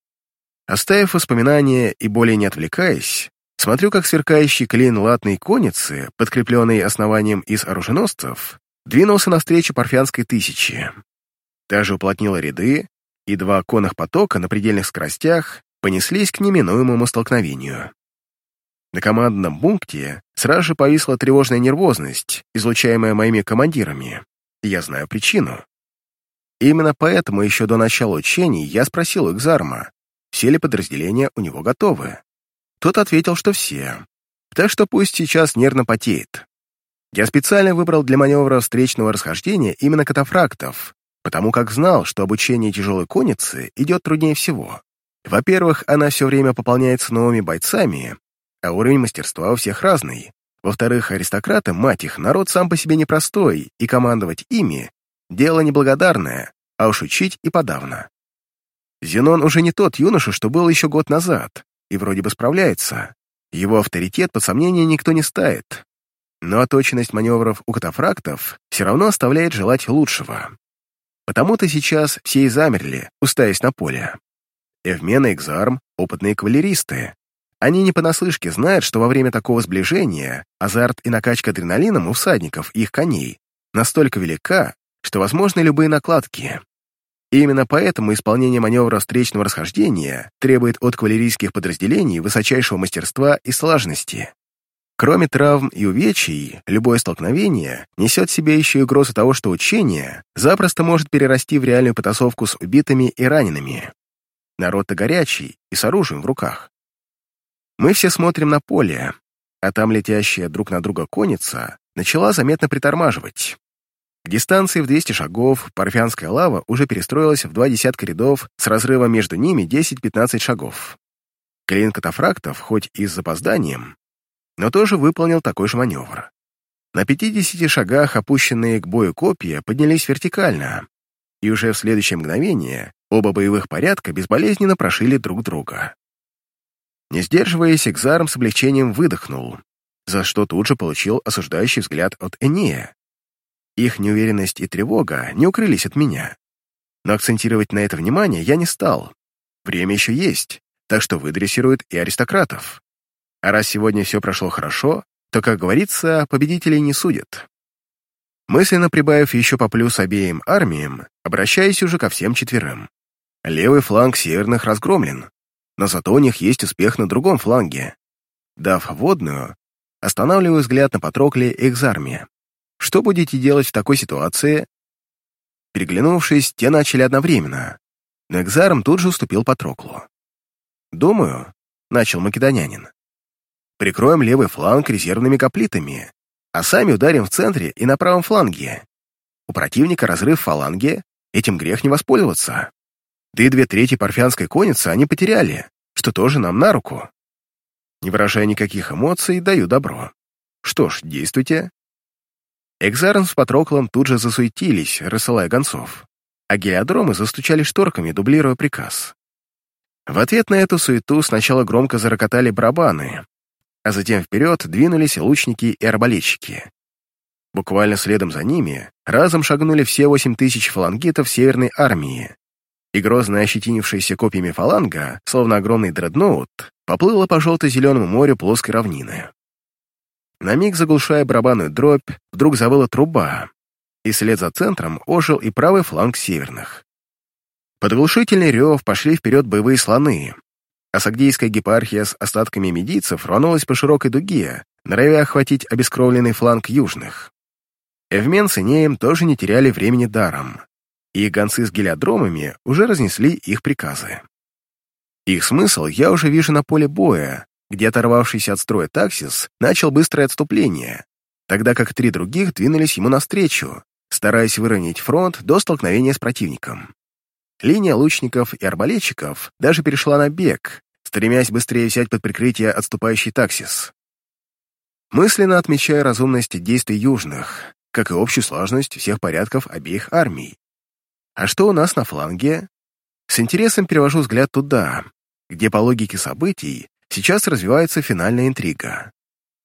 Оставив воспоминания и более не отвлекаясь, смотрю, как сверкающий клин латной конницы, подкрепленный основанием из оруженосцев, двинулся навстречу парфянской тысяче. Также уплотнила ряды, и два конных потока на предельных скоростях понеслись к неминуемому столкновению. На командном пункте сразу же повисла тревожная нервозность, излучаемая моими командирами, и я знаю причину. Именно поэтому еще до начала учений я спросил у Экзарма, все ли подразделения у него готовы. Тот ответил, что все, так что пусть сейчас нервно потеет. Я специально выбрал для маневра встречного расхождения именно катафрактов, потому как знал, что обучение тяжелой конницы идет труднее всего. Во-первых, она все время пополняется новыми бойцами, а уровень мастерства у всех разный. Во-вторых, аристократы, мать их, народ сам по себе непростой, и командовать ими — дело неблагодарное, а уж учить и подавно. Зенон уже не тот юноша, что был еще год назад, и вроде бы справляется. Его авторитет под сомнение никто не ставит. Но оточенность маневров у катафрактов все равно оставляет желать лучшего. Потому-то сейчас все и замерли, уставясь на поле. Эвмен и Экзарм — опытные кавалеристы. Они не понаслышке знают, что во время такого сближения азарт и накачка адреналином у всадников и их коней настолько велика, что возможны любые накладки. И именно поэтому исполнение маневра встречного расхождения требует от кавалерийских подразделений высочайшего мастерства и слаженности. Кроме травм и увечий, любое столкновение несет в себе еще и угрозу того, что учение запросто может перерасти в реальную потасовку с убитыми и ранеными. Народ-то горячий и с оружием в руках. Мы все смотрим на поле, а там летящая друг на друга конница начала заметно притормаживать. К дистанции в двести шагов парфянская лава уже перестроилась в два десятка рядов с разрывом между ними десять-пятнадцать шагов. Клин катафрактов, хоть и с запозданием, но тоже выполнил такой же маневр. На пятидесяти шагах опущенные к бою копья поднялись вертикально, и уже в следующее мгновение оба боевых порядка безболезненно прошили друг друга. Не сдерживаясь, Экзарм с облегчением выдохнул, за что тут же получил осуждающий взгляд от Энея. Их неуверенность и тревога не укрылись от меня. Но акцентировать на это внимание я не стал. Время еще есть, так что выдрессируют и аристократов. А раз сегодня все прошло хорошо, то, как говорится, победителей не судят. Мысленно прибавив еще по плюс обеим армиям, обращаюсь уже ко всем четверым. Левый фланг северных разгромлен, но зато у них есть успех на другом фланге. Дав водную, останавливаю взгляд на Патрокле и Экзарме. Что будете делать в такой ситуации? Переглянувшись, те начали одновременно, но Экзарм тут же уступил Патроклу. «Думаю», — начал македонянин, прикроем левый фланг резервными гоплитами, а сами ударим в центре и на правом фланге. У противника разрыв в фаланге, этим грех не воспользоваться. Да и две трети парфянской конницы они потеряли, что тоже нам на руку. Не выражая никаких эмоций, даю добро. Что ж, действуйте. Экзарн с Патроклом тут же засуетились, рассылая гонцов, а гелиодромы застучали шторками, дублируя приказ. В ответ на эту суету сначала громко зарокотали барабаны, а затем вперед двинулись лучники и арбалетчики. Буквально следом за ними разом шагнули все восемь тысяч фалангитов Северной армии, и грозно ощетинившаяся копьями фаланга, словно огромный дредноут, поплыла по желто-зеленому морю плоской равнины. На миг заглушая барабанную дробь, вдруг завыла труба, и вслед за центром ожил и правый фланг северных. Под оглушительный рев пошли вперед боевые слоны, а сагдийская гепархия с остатками медийцев рванулась по широкой дуге, норовя охватить обескровленный фланг южных. Эвмен с Инеем тоже не теряли времени даром, и их гонцы с гелиодромами уже разнесли их приказы. Их смысл я уже вижу на поле боя, где оторвавшийся от строя Таксис начал быстрое отступление, тогда как три других двинулись ему навстречу, стараясь выровнять фронт до столкновения с противником. Линия лучников и арбалетчиков даже перешла на бег, стремясь быстрее взять под прикрытие отступающий Таксис. Мысленно отмечая разумность действий южных, как и общую сложность всех порядков обеих армий. А что у нас на фланге? С интересом перевожу взгляд туда, где по логике событий сейчас развивается финальная интрига.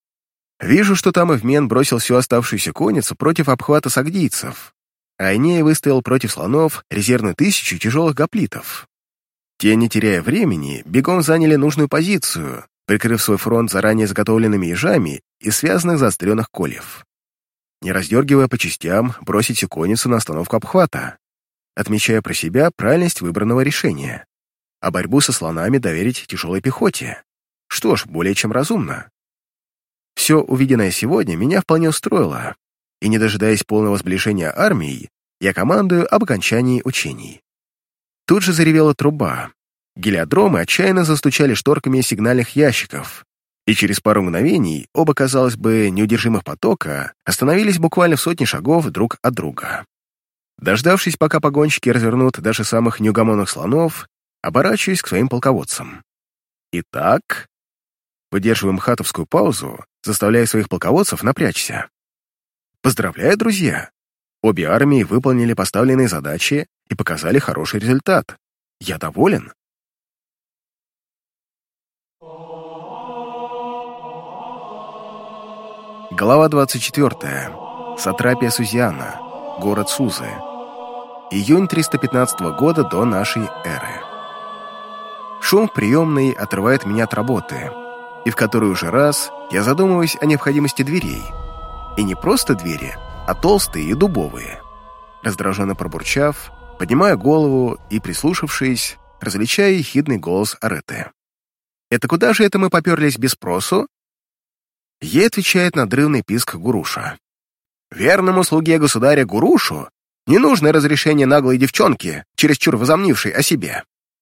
Вижу, что там Эвмен бросил всю оставшуюся конницу против обхвата сагдийцев, а Иней выставил против слонов резервную тысячу тяжелых гоплитов. Те, не теряя времени, бегом заняли нужную позицию, прикрыв свой фронт заранее заготовленными ежами из связанных заостренных кольев. Не раздергивая по частям, бросить всю конницу на остановку обхвата, отмечая про себя правильность выбранного решения, а борьбу со слонами доверить тяжелой пехоте. Что ж, более чем разумно. Все увиденное сегодня меня вполне устроило, и, не дожидаясь полного сближения армий, я командую об окончании учений. Тут же заревела труба. Гелиодромы отчаянно застучали шторками сигнальных ящиков, и через пару мгновений оба, казалось бы, неудержимых потока остановились буквально в сотне шагов друг от друга. Дождавшись, пока погонщики развернут даже самых неугомонных слонов, оборачиваюсь к своим полководцам. Итак, выдерживаем хатовскую паузу, заставляя своих полководцев напрячься. Поздравляю, друзья! Обе армии выполнили поставленные задачи и показали хороший результат. Я доволен. Глава двадцать четвёртая. Сатрапия Сузиана. Город Сузы. Июнь триста пятнадцатого года до нашей эры. Шум в приемной отрывает меня от работы, и в который уже раз я задумываюсь о необходимости дверей. И не просто двери, а толстые и дубовые. Раздраженно пробурчав, поднимаю голову и, прислушавшись, различаю ехидный голос Ареты. «Это куда же это мы поперлись без спросу?» Ей отвечает надрывный писк Гуруша. «Верному слуге государя Гурушу не нужно разрешение наглой девчонки, чересчур возомнившей о себе».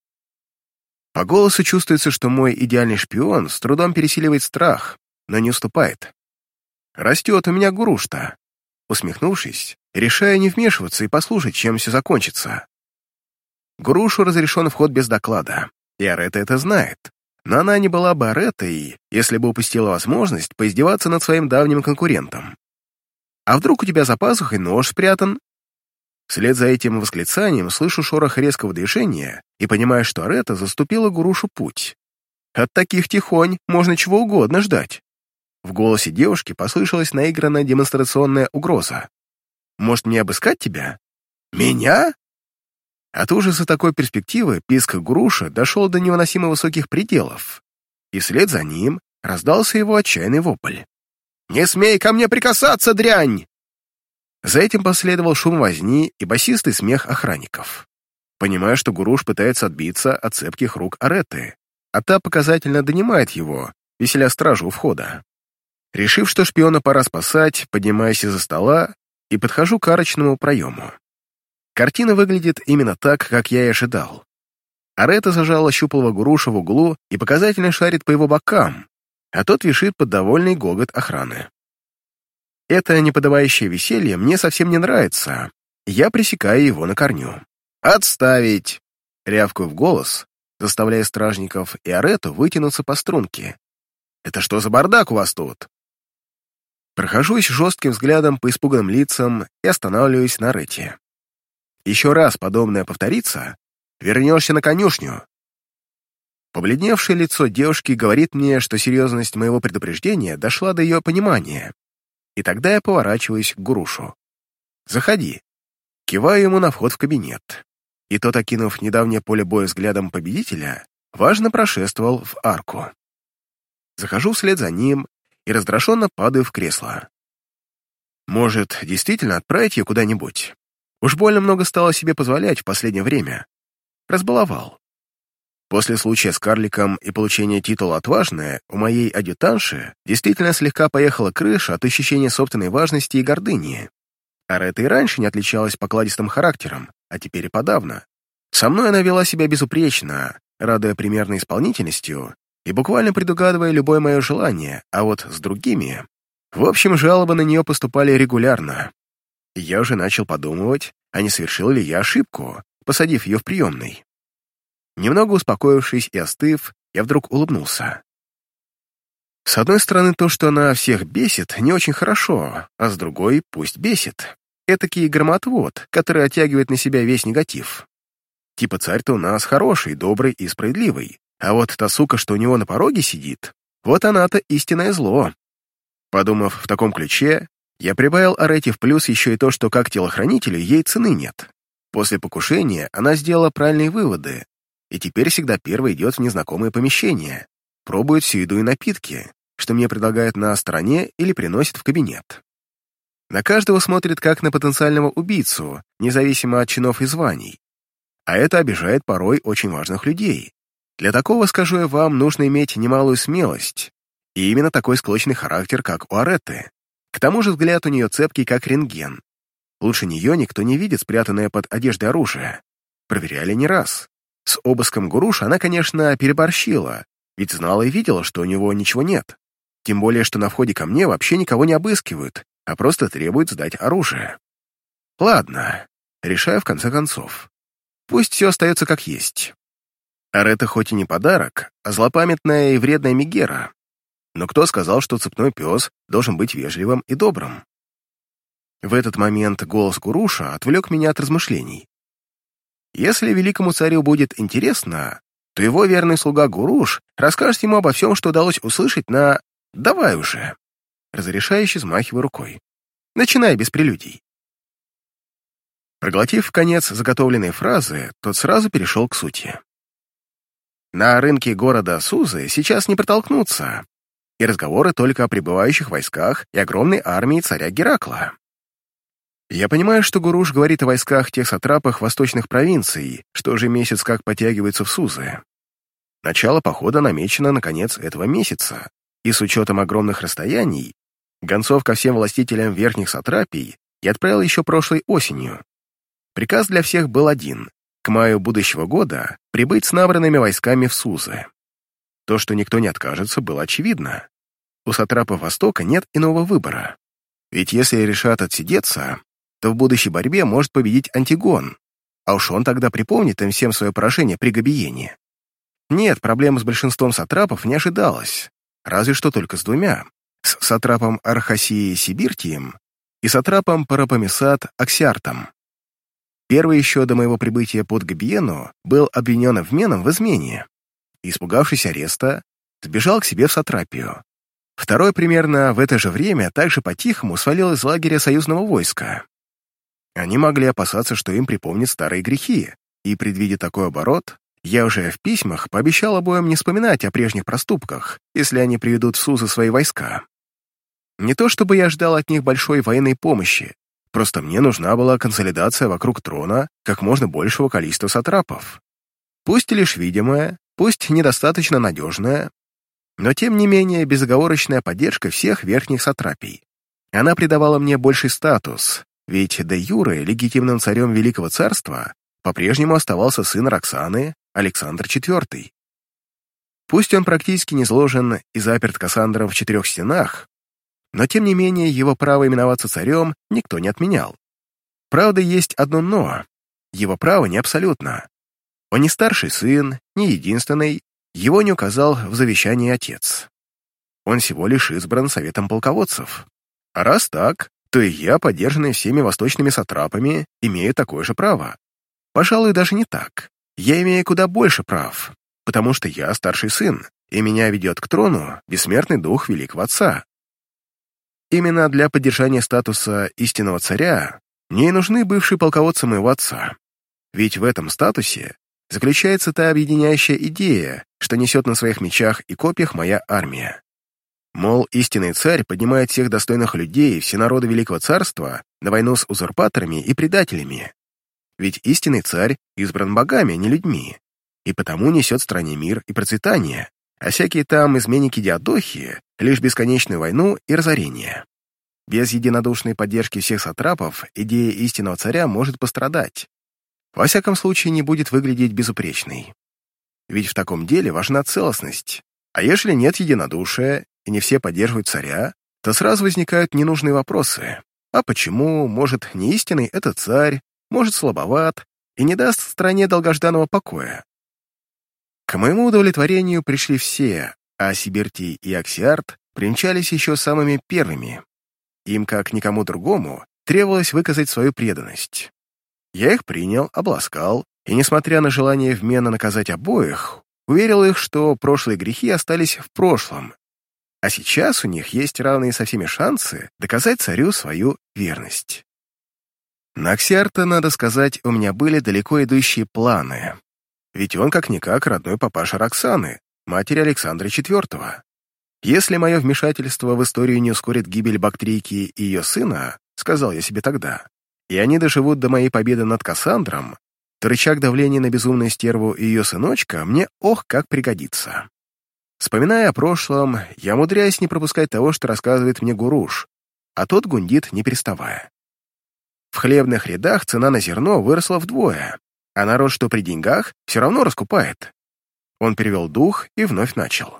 По голосу чувствуется, что мой идеальный шпион с трудом пересиливает страх, но не уступает. «Растет у меня Гуруш-то». Усмехнувшись, решаю не вмешиваться и послушать, чем все закончится. Гурушу разрешен вход без доклада, и Арета это знает. Но она не была бы Аретой, если бы упустила возможность поиздеваться над своим давним конкурентом. «А вдруг у тебя за пазухой нож спрятан?» Вслед за этим восклицанием слышу шорох резкого движения и понимаю, что Арета заступила Гурушу путь. От таких тихонь можно чего угодно ждать. В голосе девушки послышалась наигранная демонстрационная угроза. «Может, мне обыскать тебя?» «Меня?» От ужаса такой перспективы писк Гуруша дошел до невыносимо высоких пределов, и вслед за ним раздался его отчаянный вопль. «Не смей ко мне прикасаться, дрянь!» За этим последовал шум возни и басистый смех охранников. Понимаю, что Гуруш пытается отбиться от цепких рук Ареты, а та показательно донимает его, веселя стражу у входа. Решив, что шпиона пора спасать, поднимаюсь из-за стола и подхожу к арочному проему. Картина выглядит именно так, как я и ожидал. Арета зажала щуплого Гуруша в углу и показательно шарит по его бокам, а тот вишит под довольный гогот охраны. Это неподобающее веселье мне совсем не нравится, я пресекаю его на корню. «Отставить!» — рявкаю в голос, заставляя стражников и Арету вытянуться по струнке. «Это что за бардак у вас тут?» Прохожусь жестким взглядом по испуганным лицам и останавливаюсь на Арете. «Еще раз подобное повторится, вернешься на конюшню». Побледневшее лицо девушки говорит мне, что серьезность моего предупреждения дошла до ее понимания, и тогда я поворачиваюсь к Гурушу. «Заходи». Киваю ему на вход в кабинет, и тот, окинув недавнее поле боя взглядом победителя, важно прошествовал в арку. Захожу вслед за ним и раздраженно падаю в кресло. Может, действительно отправить ее куда-нибудь? Уж больно много стало себе позволять в последнее время. Разбаловал. После случая с карликом и получения титула «Отважная» у моей адъютанши действительно слегка поехала крыша от ощущения собственной важности и гордыни. Арета и раньше не отличалась покладистым характером, а теперь и подавно. Со мной она вела себя безупречно, радуя примерной исполнительностью и буквально предугадывая любое мое желание, а вот с другими... В общем, жалобы на нее поступали регулярно. И я уже начал подумывать, а не совершил ли я ошибку, посадив ее в приемной. Немного успокоившись и остыв, я вдруг улыбнулся. С одной стороны, то, что она всех бесит, не очень хорошо, а с другой — пусть бесит. Этакий громотвод, который оттягивает на себя весь негатив. Типа царь-то у нас хороший, добрый и справедливый, а вот та сука, что у него на пороге сидит, вот она-то истинное зло. Подумав в таком ключе, я прибавил Арете в плюс еще и то, что как телохранителю ей цены нет. После покушения она сделала правильные выводы, и теперь всегда первой идет в незнакомые помещения, пробует всю еду и напитки, что мне предлагают на стороне или приносят в кабинет. На каждого смотрит как на потенциального убийцу, независимо от чинов и званий. А это обижает порой очень важных людей. Для такого, скажу я вам, нужно иметь немалую смелость, и именно такой склочный характер, как у Ареты. К тому же взгляд у нее цепкий, как рентген. Лучше нее никто не видит спрятанное под одеждой оружие. Проверяли не раз. С обыском Гуруша она, конечно, переборщила, ведь знала и видела, что у него ничего нет. Тем более, что на входе ко мне вообще никого не обыскивают, а просто требуют сдать оружие. Ладно, решаю в конце концов. Пусть все остается как есть. Арета хоть и не подарок, а злопамятная и вредная мегера. Но кто сказал, что цепной пес должен быть вежливым и добрым? В этот момент голос Гуруша отвлек меня от размышлений. Если великому царю будет интересно, то его верный слуга Гуруш расскажет ему обо всем, что удалось услышать на... «Давай уже!» Разрешающе взмахивая рукой. «Начинай без прелюдий». Проглотив в конец заготовленной фразы, тот сразу перешел к сути. На рынке города Сузы сейчас не протолкнуться, и разговоры только о прибывающих войсках и огромной армии царя Геракла. Я понимаю, что Гуруш говорит о войсках тех сатрапах восточных провинций, что уже месяц как подтягиваются в Сузы. Начало похода намечено на конец этого месяца, и с учетом огромных расстояний, гонцов ко всем властителям верхних сатрапий я отправил еще прошлой осенью. Приказ для всех был один — к маю будущего года прибыть с набранными войсками в Сузы. То, что никто не откажется, было очевидно. У сатрапов Востока нет иного выбора. Ведь если решат отсидеться, то в будущей борьбе может победить Антигон, а уж он тогда припомнит им всем свое поражение при Габиене. Нет, проблем с большинством сатрапов не ожидалось, разве что только с двумя — с сатрапом Архасией Сибиртием и сатрапом Парапамисат Аксиартом. Первый еще до моего прибытия под Габиену был обвинен Эвменом в измене. Испугавшись ареста, сбежал к себе в сатрапию. Второй примерно в это же время также по-тихому свалил из лагеря союзного войска. Они могли опасаться, что им припомнят старые грехи, и, предвидя такой оборот, я уже в письмах пообещал обоим не вспоминать о прежних проступках, если они приведут в Сузы свои войска. Не то чтобы я ждал от них большой военной помощи, просто мне нужна была консолидация вокруг трона как можно большего количества сатрапов. Пусть лишь видимая, пусть недостаточно надежная, но тем не менее безоговорочная поддержка всех верхних сатрапий. Она придавала мне больший статус, ведь де юре легитимным царем Великого Царства по-прежнему оставался сын Роксаны, Александр четвёртый. Пусть он практически не сложен и заперт Кассандром в четырех стенах, но тем не менее его право именоваться царем никто не отменял. Правда, есть одно «но». Его право не абсолютно. Он не старший сын, не единственный, его не указал в завещании отец. Он всего лишь избран советом полководцев. А раз так, то и я, поддержанный всеми восточными сатрапами, имею такое же право. Пожалуй, даже не так. Я имею куда больше прав, потому что я старший сын, и меня ведет к трону бессмертный дух великого отца. Именно для поддержания статуса истинного царя мне и нужны бывшие полководцы моего отца. Ведь в этом статусе заключается та объединяющая идея, что несет на своих мечах и копьях моя армия. Мол, истинный царь поднимает всех достойных людей, все народы Великого Царства, на войну с узурпаторами и предателями. Ведь истинный царь избран богами, а не людьми, и потому несет стране мир и процветание, а всякие там изменники-диадохи — лишь бесконечную войну и разорение. Без единодушной поддержки всех сатрапов идея истинного царя может пострадать. Во всяком случае, не будет выглядеть безупречной. Ведь в таком деле важна целостность. А если нет единодушия, и не все поддерживают царя, то сразу возникают ненужные вопросы. А почему, может, не истинный этот царь, может, слабоват и не даст стране долгожданного покоя? К моему удовлетворению пришли все, а Сибиртий и Аксиарт примчались еще самыми первыми. Им, как никому другому, требовалось выказать свою преданность. Я их принял, обласкал, и, несмотря на желание вменно наказать обоих, уверил их, что прошлые грехи остались в прошлом, а сейчас у них есть равные со всеми шансы доказать царю свою верность. На Аксиарта, надо сказать, у меня были далеко идущие планы, ведь он как-никак родной папаша Роксаны, матери Александра четвёртого. Если мое вмешательство в историю не ускорит гибель Бактрийки и ее сына, сказал я себе тогда, и они доживут до моей победы над Кассандром, то рычаг давления на безумную стерву и ее сыночка мне ох как пригодится. Вспоминая о прошлом, я умудряюсь не пропускать того, что рассказывает мне Гуруш, а тот гундит, не переставая. В хлебных рядах цена на зерно выросла вдвое, а народ, что при деньгах, все равно раскупает. Он перевел дух и вновь начал.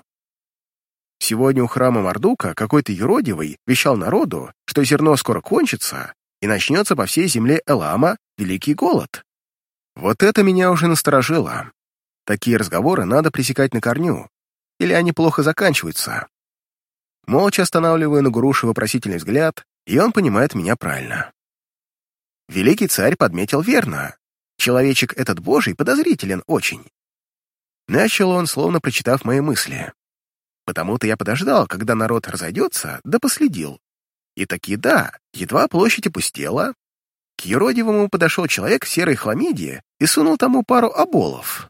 Сегодня у храма Мардука какой-то юродивый вещал народу, что зерно скоро кончится, и начнется по всей земле Элама великий голод. Вот это меня уже насторожило. Такие разговоры надо пресекать на корню, или они плохо заканчиваются. Молча останавливаю на Гуруше вопросительный взгляд, и он понимает меня правильно. Великий царь подметил верно. Человечек этот божий подозрителен очень. Начал он, словно прочитав мои мысли. Потому-то я подождал, когда народ разойдется, да последил. И таки да, едва площадь опустела, к юродивому подошел человек в серой хламиде и сунул тому пару оболов.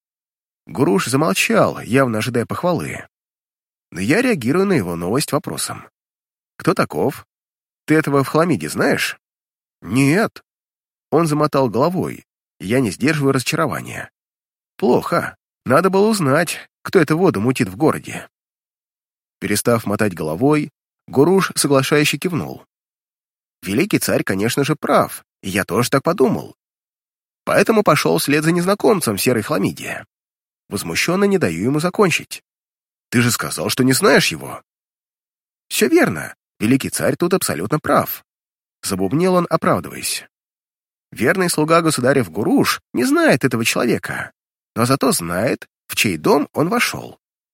Гуруш замолчал, явно ожидая похвалы. Но я реагирую на его новость вопросом. «Кто таков? Ты этого в хламиде знаешь?» «Нет». Он замотал головой, и я не сдерживаю разочарования. «Плохо. Надо было узнать, кто эту воду мутит в городе». Перестав мотать головой, Гуруш соглашающе кивнул. Великий царь, конечно же, прав, и я тоже так подумал. Поэтому пошел вслед за незнакомцем в серой хламиде. Возмущенно не даю ему закончить. Ты же сказал, что не знаешь его. Все верно, великий царь тут абсолютно прав. Забубнил он, оправдываясь. Верный слуга государев Гуруш не знает этого человека, но зато знает, в чей дом он вошел.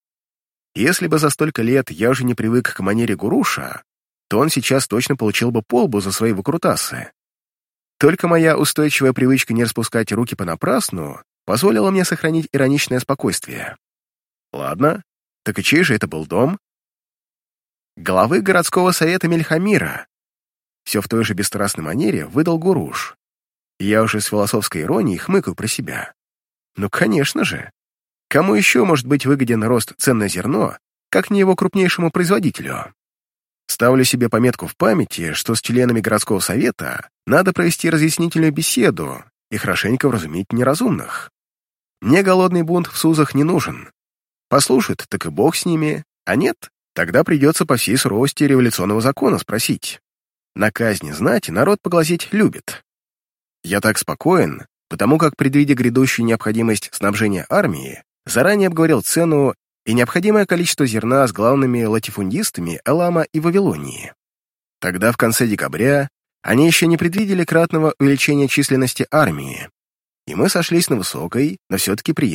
Если бы за столько лет я уже не привык к манере Гуруша, то он сейчас точно получил бы по лбу за свои выкрутасы. Только моя устойчивая привычка не распускать руки понапрасну позволила мне сохранить ироничное спокойствие. Ладно, так и чей же это был дом? Главы городского совета Мельхамира. Все в той же бесстрастной манере выдал Гуруш. И я уже с философской иронией хмыкаю про себя. Ну, конечно же. Кому еще может быть выгоден рост цен на зерно, как не его крупнейшему производителю? Ставлю себе пометку в памяти, что с членами городского совета надо провести разъяснительную беседу и хорошенько вразумить неразумных. Мне голодный бунт в Сузах не нужен. Послушают, так и бог с ними, а нет, тогда придется по всей суровости революционного закона спросить. На казни знати народ поглазеть любит. Я так спокоен, потому как, предвидя грядущую необходимость снабжения армии, заранее обговорил цену и необходимое количество зерна с главными латифундистами Элама и Вавилонии. Тогда, в конце декабря, они еще не предвидели кратного увеличения численности армии, и мы сошлись на высокой, но все-таки приемлемой